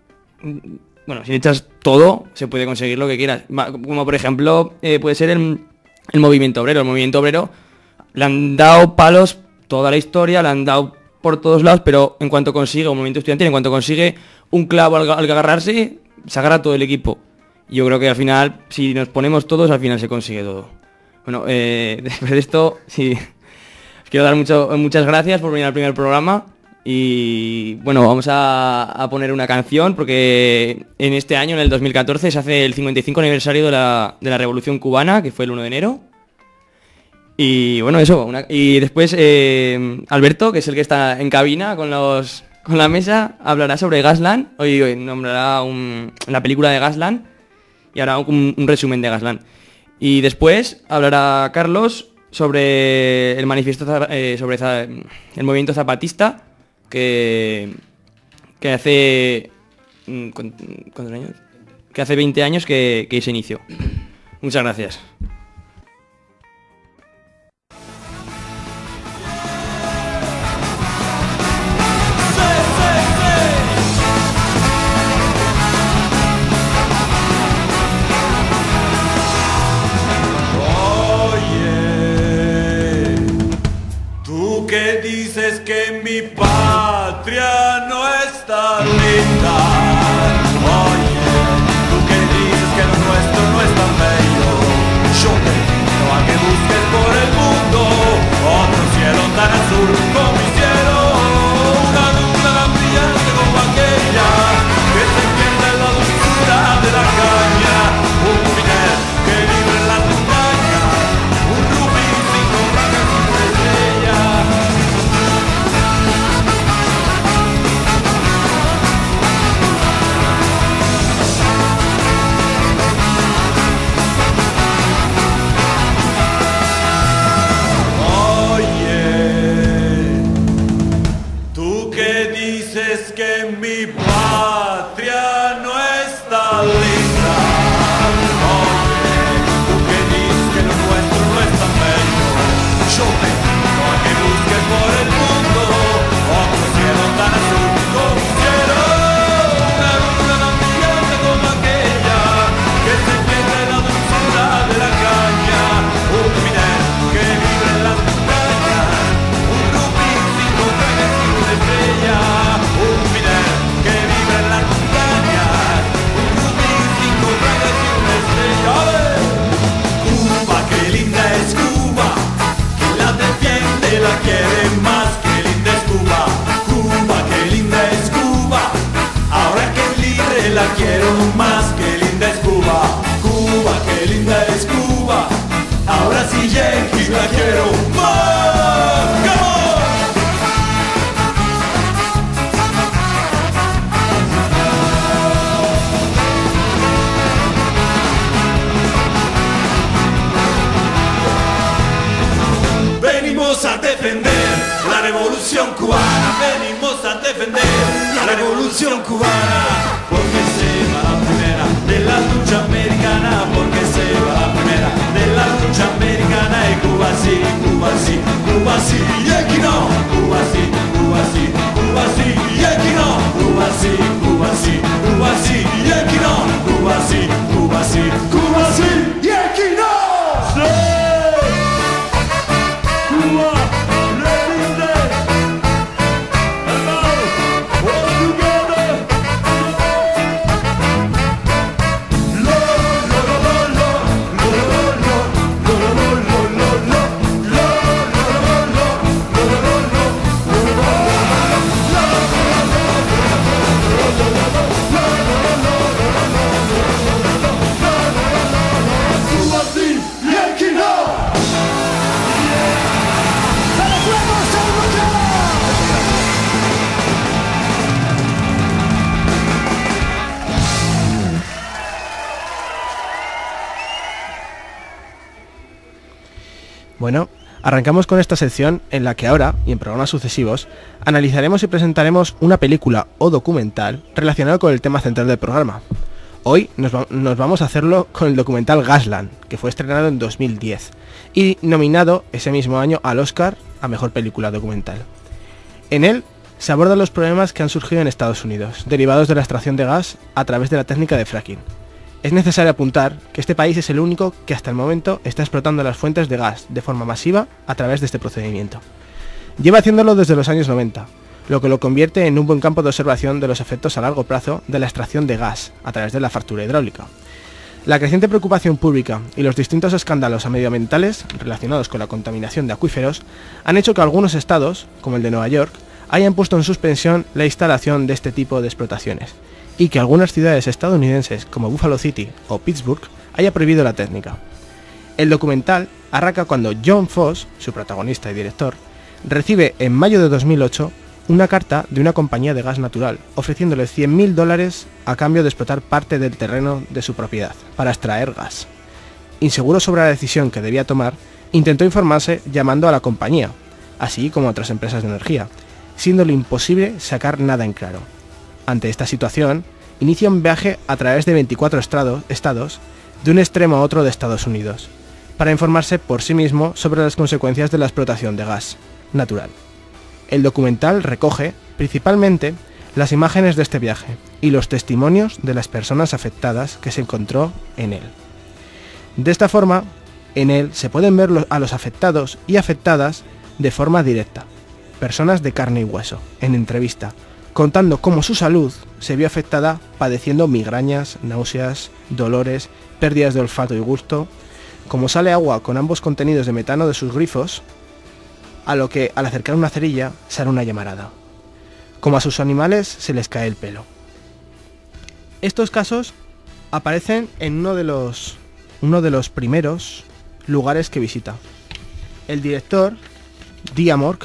todo, se puede conseguir lo que quieras. Como por ejemplo, puede ser el movimiento obrero. El movimiento obrero le han dado palos toda la historia, le han dado por todos lados, pero en cuanto consigue un movimiento estudiantil, en cuanto consigue un clavo al que agarrarse, se agarra todo el equipo. Yo creo que al final, si nos ponemos todos, al final se consigue todo. Bueno, después de esto, sí, os quiero dar muchas gracias por venir al primer programa y bueno, vamos a poner una canción porque en este año, en el 2014, se hace el 55 aniversario de la Revolución Cubana, que fue el 1 de enero. Y bueno, eso, y después Alberto, que es el que está en cabina con la mesa, hablará sobre Gasland, hoy nombrará la película de Gasland y hará un resumen de Gasland. Y después hablará Carlos sobre el manifiesto, sobre el movimiento zapatista que hace... ¿Cuántos años? Que hace 20 años que se inició. Muchas gracias. Que dices que mi patria no está linda. Oye, tú que dices que lo nuestro no es tan bello. Yo te invito a que busques por el mundo otro cielo tan azul como mi cielo. Una duda dices que mi patria no está linda. Oye, tú que dices que lo nuestro no es tan bello. Yo te invito a que busques por el mundo otro cielo tan azul como quisiera. Una luna tan brillante como aquella que se encuentra en la dulzura de la caña. Un minero que vive en las montañas. Un rubí sin montañas y una estrella. Un minero que vive en las montañas. Un rubí sin montañas y una estrella. ¡Ay! Cuba, qué linda es Cuba. Quien la defiende la quiere más. Qué linda es Cuba. Cuba, qué linda es Cuba. Ahora que es libre la quiero más. Qué linda es Cuba. Cuba, qué linda es Cuba. Ahora sí Yankee la quiero más. ¡Come on! Venimos a defender la revolución cubana. Venimos a defender la revolución cubana. Porque se va la primera de la lucha americana. Porque se va la primera de la lucha americana. Y Cuba sí, Cuba sí, Cuba sí, y aquí no. Cuba sí, Cuba sí, Cuba sí, y aquí no. Cuba sí, Cuba sí, Cuba sí, y aquí no. Cuba sí, Cuba sí, Cuba sí, y aquí no. ¡Sí! Cuba, resiste. Hello, all together. Lo, lo, lo, lo, lo, lo, lo, lo, lo, lo, lo, lo. Cuba sí, y aquí no. Bueno, arrancamos con esta sección en la que ahora, y en programas sucesivos, analizaremos y presentaremos una película o documental relacionado con el tema central del programa. Hoy nos vamos a hacerlo con el documental Gasland, que fue estrenado en 2010 y nominado ese mismo año al Oscar a Mejor Película Documental. En él se abordan los problemas que han surgido en Estados Unidos, derivados de la extracción de gas a través de la técnica de fracking. Es necesario apuntar que este país es el único que hasta el momento está explotando las fuentes de gas de forma masiva a través de este procedimiento. Lleva haciéndolo desde los años 90, lo que lo convierte en un buen campo de observación de los efectos a largo plazo de la extracción de gas a través de la fractura hidráulica. La creciente preocupación pública y los distintos escándalos medioambientales relacionados con la contaminación de acuíferos han hecho que algunos estados, como el de Nueva York, hayan puesto en suspensión la instalación de este tipo de explotaciones, y que algunas ciudades estadounidenses como Buffalo City o Pittsburgh haya prohibido la técnica. El documental arranca cuando John Foss, su protagonista y director, recibe en mayo de 2008 una carta de una compañía de gas natural ofreciéndole $100.000 a cambio de explotar parte del terreno de su propiedad para extraer gas. Inseguro sobre la decisión que debía tomar, intentó informarse llamando a la compañía, así como a otras empresas de energía, siéndole imposible sacar nada en claro. Ante esta situación, inicia un viaje a través de 24 estados de un extremo a otro de Estados Unidos, para informarse por sí mismo sobre las consecuencias de la explotación de gas natural. El documental recoge, principalmente, las imágenes de este viaje y los testimonios de las personas afectadas que se encontró en él. De esta forma, en él se pueden ver a los afectados y afectadas de forma directa, personas de carne y hueso, en entrevista, contando cómo su salud se vio afectada padeciendo migrañas, náuseas, dolores, pérdidas de olfato y gusto, cómo sale agua con ambos contenidos de metano de sus grifos, a lo que al acercar una cerilla sale una llamarada, como a sus animales se les cae el pelo. Estos casos aparecen en uno de los primeros lugares que visita. El director, Diamork,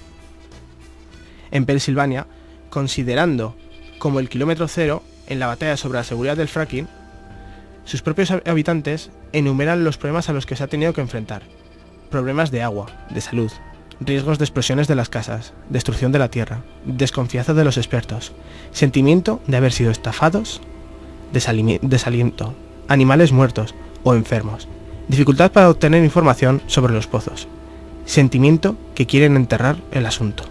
en Pensilvania, considerando como el kilómetro cero en la batalla sobre la seguridad del fracking, sus propios habitantes enumeran los problemas a los que se ha tenido que enfrentar. Problemas de agua, de salud, riesgos de explosiones de las casas, destrucción de la tierra, desconfianza de los expertos, sentimiento de haber sido estafados, desaliento, animales muertos o enfermos, dificultad para obtener información sobre los pozos, sentimiento que quieren enterrar el asunto.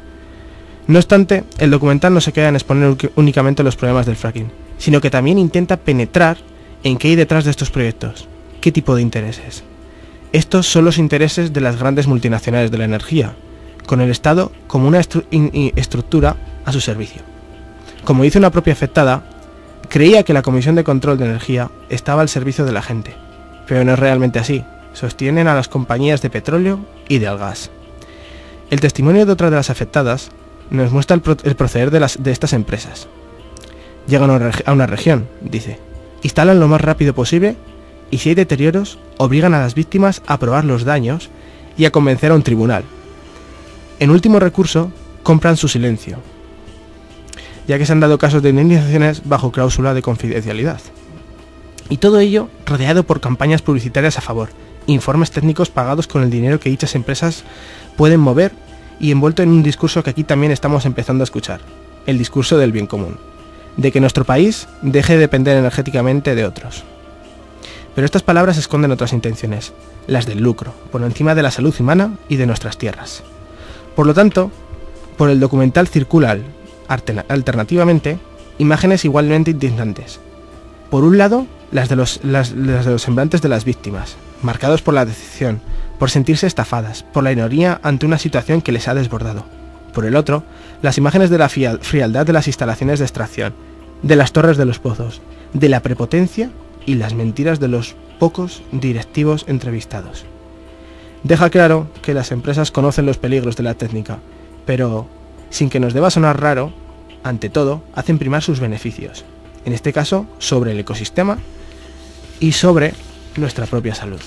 No obstante, el documental no se queda en exponer únicamente los problemas del fracking, sino que también intenta penetrar en qué hay detrás de estos proyectos, qué tipo de intereses. Estos son los intereses de las grandes multinacionales de la energía, con el Estado como una estructura a su servicio. Como dice una propia afectada, creía que la Comisión de Control de Energía estaba al servicio de la gente, pero no es realmente así, sostienen a las compañías de petróleo y del gas. El testimonio de otra de las afectadas nos muestra el proceder de estas empresas. Llegan a una región, dice, instalan lo más rápido posible y si hay deterioros, obligan a las víctimas a probar los daños y a convencer a un tribunal. En último recurso, compran su silencio, ya que se han dado casos de indemnizaciones bajo cláusula de confidencialidad. Y todo ello rodeado por campañas publicitarias a favor, informes técnicos pagados con el dinero que dichas empresas pueden mover y envuelto en un discurso que aquí también estamos empezando a escuchar, el discurso del bien común, de que nuestro país deje de depender energéticamente de otros. Pero estas palabras esconden otras intenciones, las del lucro, por encima de la salud humana y de nuestras tierras. Por lo tanto, por el documental circulan, alternativamente, imágenes igualmente indignantes. Por un lado, las de los semblantes de las víctimas, marcados por la decepción, por sentirse estafadas, por la ironía ante una situación que les ha desbordado. Por el otro, las imágenes de la frialdad de las instalaciones de extracción, de las torres de los pozos, de la prepotencia y las mentiras de los pocos directivos entrevistados. Deja claro que las empresas conocen los peligros de la técnica, pero, sin que nos deba sonar raro, ante todo, hacen primar sus beneficios, en este caso sobre el ecosistema y sobre nuestra propia salud.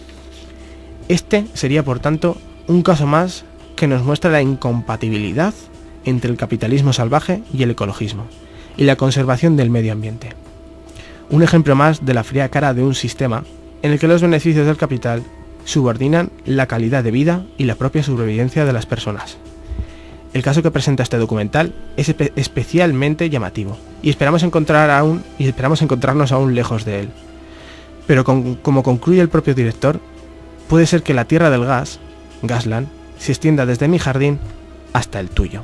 Este sería, por tanto, un caso más que nos muestra la incompatibilidad entre el capitalismo salvaje y el ecologismo, y la conservación del medio ambiente. Un ejemplo más de la fría cara de un sistema en el que los beneficios del capital subordinan la calidad de vida y la propia sobrevivencia de las personas. El caso que presenta este documental es especialmente llamativo, y esperamos encontrarnos aún lejos de él. Pero como concluye el propio director, puede ser que la tierra del gas, Gasland, se extienda desde mi jardín hasta el tuyo.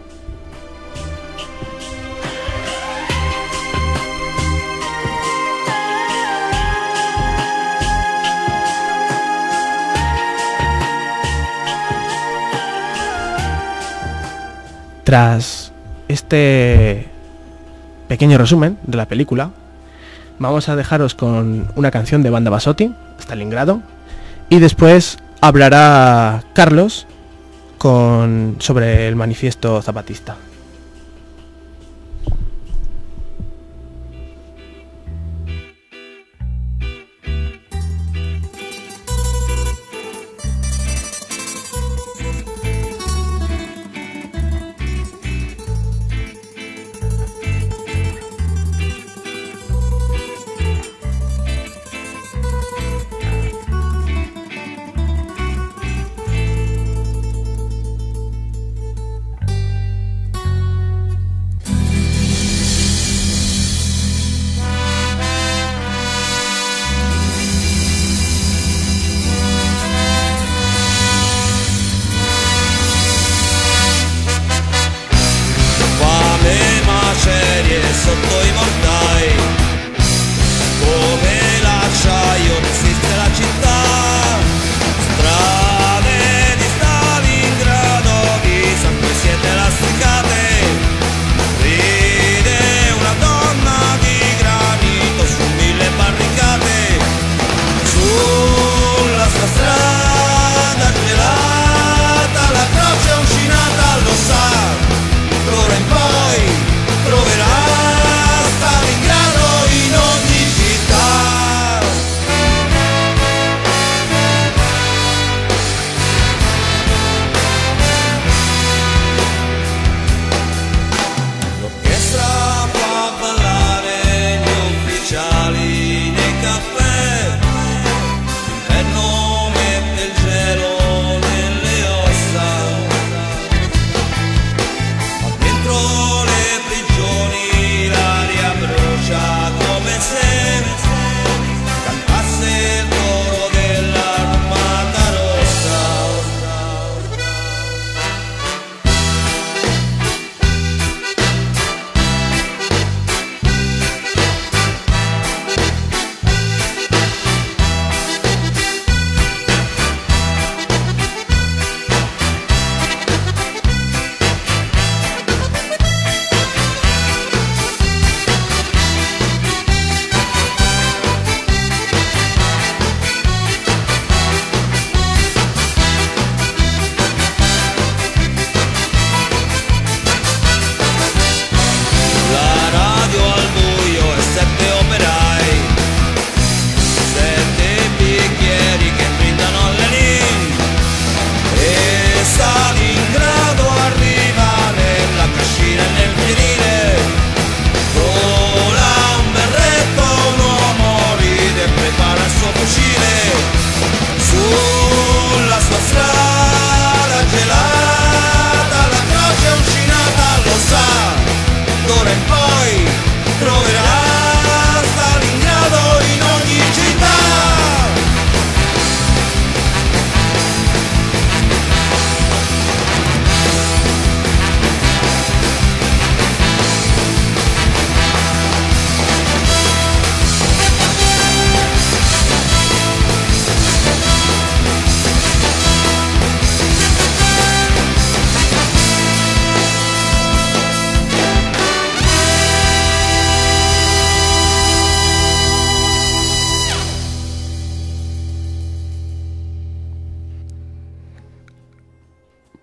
Tras este pequeño resumen de la película, vamos a dejaros con una canción de Banda Basotti, Stalingrado, y después hablará Carlos sobre el manifiesto zapatista. Sotto i mortai, come l'acciaio resiste la città, strade di Stalingrado di sangue siete lasticate, ride una donna di granito su 1000 barricate, sulla sua strada gelata la croce uncinata lo sa, d'ora in poi troverà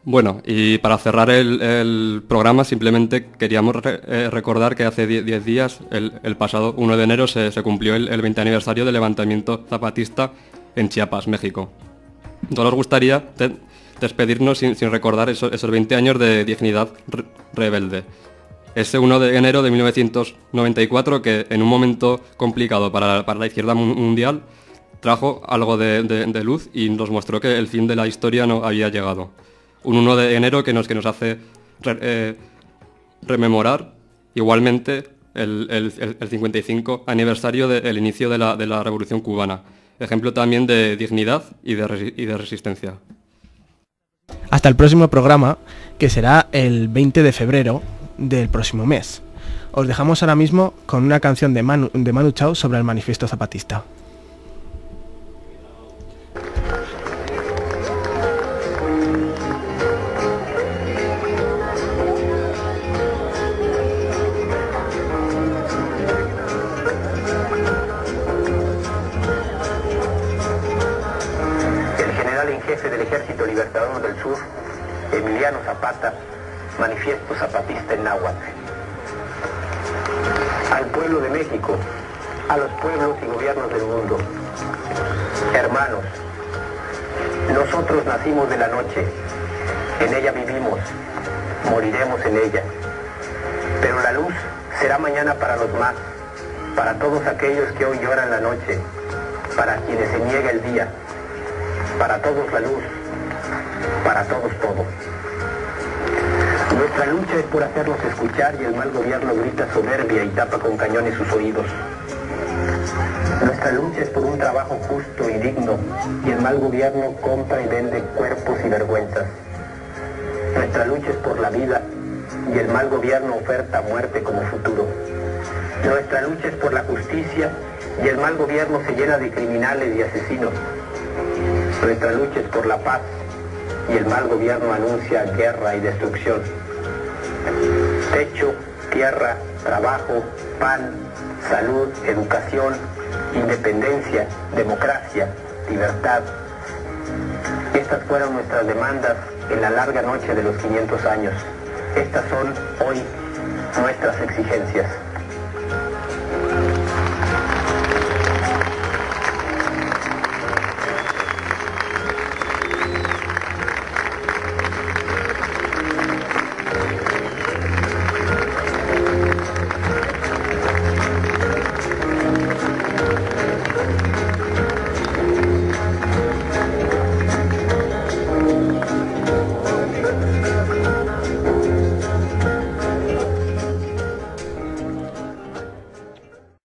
Bueno, y para cerrar el programa simplemente queríamos recordar que hace 10 días, el pasado 1 de enero, se cumplió el 20 aniversario del levantamiento zapatista en Chiapas, México. Entonces nos gustaría despedirnos sin recordar esos 20 años de dignidad rebelde. Ese 1 de enero de 1994 que en un momento complicado para la izquierda mundial trajo algo de luz y nos mostró que el fin de la historia no había llegado. Un 1 de enero que nos hace rememorar igualmente el 55 aniversario del inicio de la Revolución Cubana. Ejemplo también de dignidad y de resistencia. Hasta el próximo programa, que será el 20 de febrero del próximo mes. Os dejamos ahora mismo con una canción de Manu Chao sobre el manifiesto zapatista. Jefe del Ejército Libertador del Sur, Emiliano Zapata, manifiesto zapatista en náhuatl. Al pueblo de México, a los pueblos y gobiernos del mundo, hermanos, nosotros nacimos de la noche, en ella vivimos, moriremos en ella, pero la luz será mañana para los más, para todos aquellos que hoy lloran la noche, para quienes se niega el día. Para todos la luz, para todos todo. Nuestra lucha es por hacerlos escuchar y el mal gobierno grita soberbia y tapa con cañones sus oídos. Nuestra lucha es por un trabajo justo y digno y el mal gobierno compra y vende cuerpos y vergüenzas. Nuestra lucha es por la vida y el mal gobierno oferta muerte como futuro. Nuestra lucha es por la justicia y el mal gobierno se llena de criminales y asesinos. Nuestra lucha es por la paz y el mal gobierno anuncia guerra y destrucción. Techo, tierra, trabajo, pan, salud, educación, independencia, democracia, libertad. Estas fueron nuestras demandas en la larga noche de los 500 años. Estas son hoy nuestras exigencias.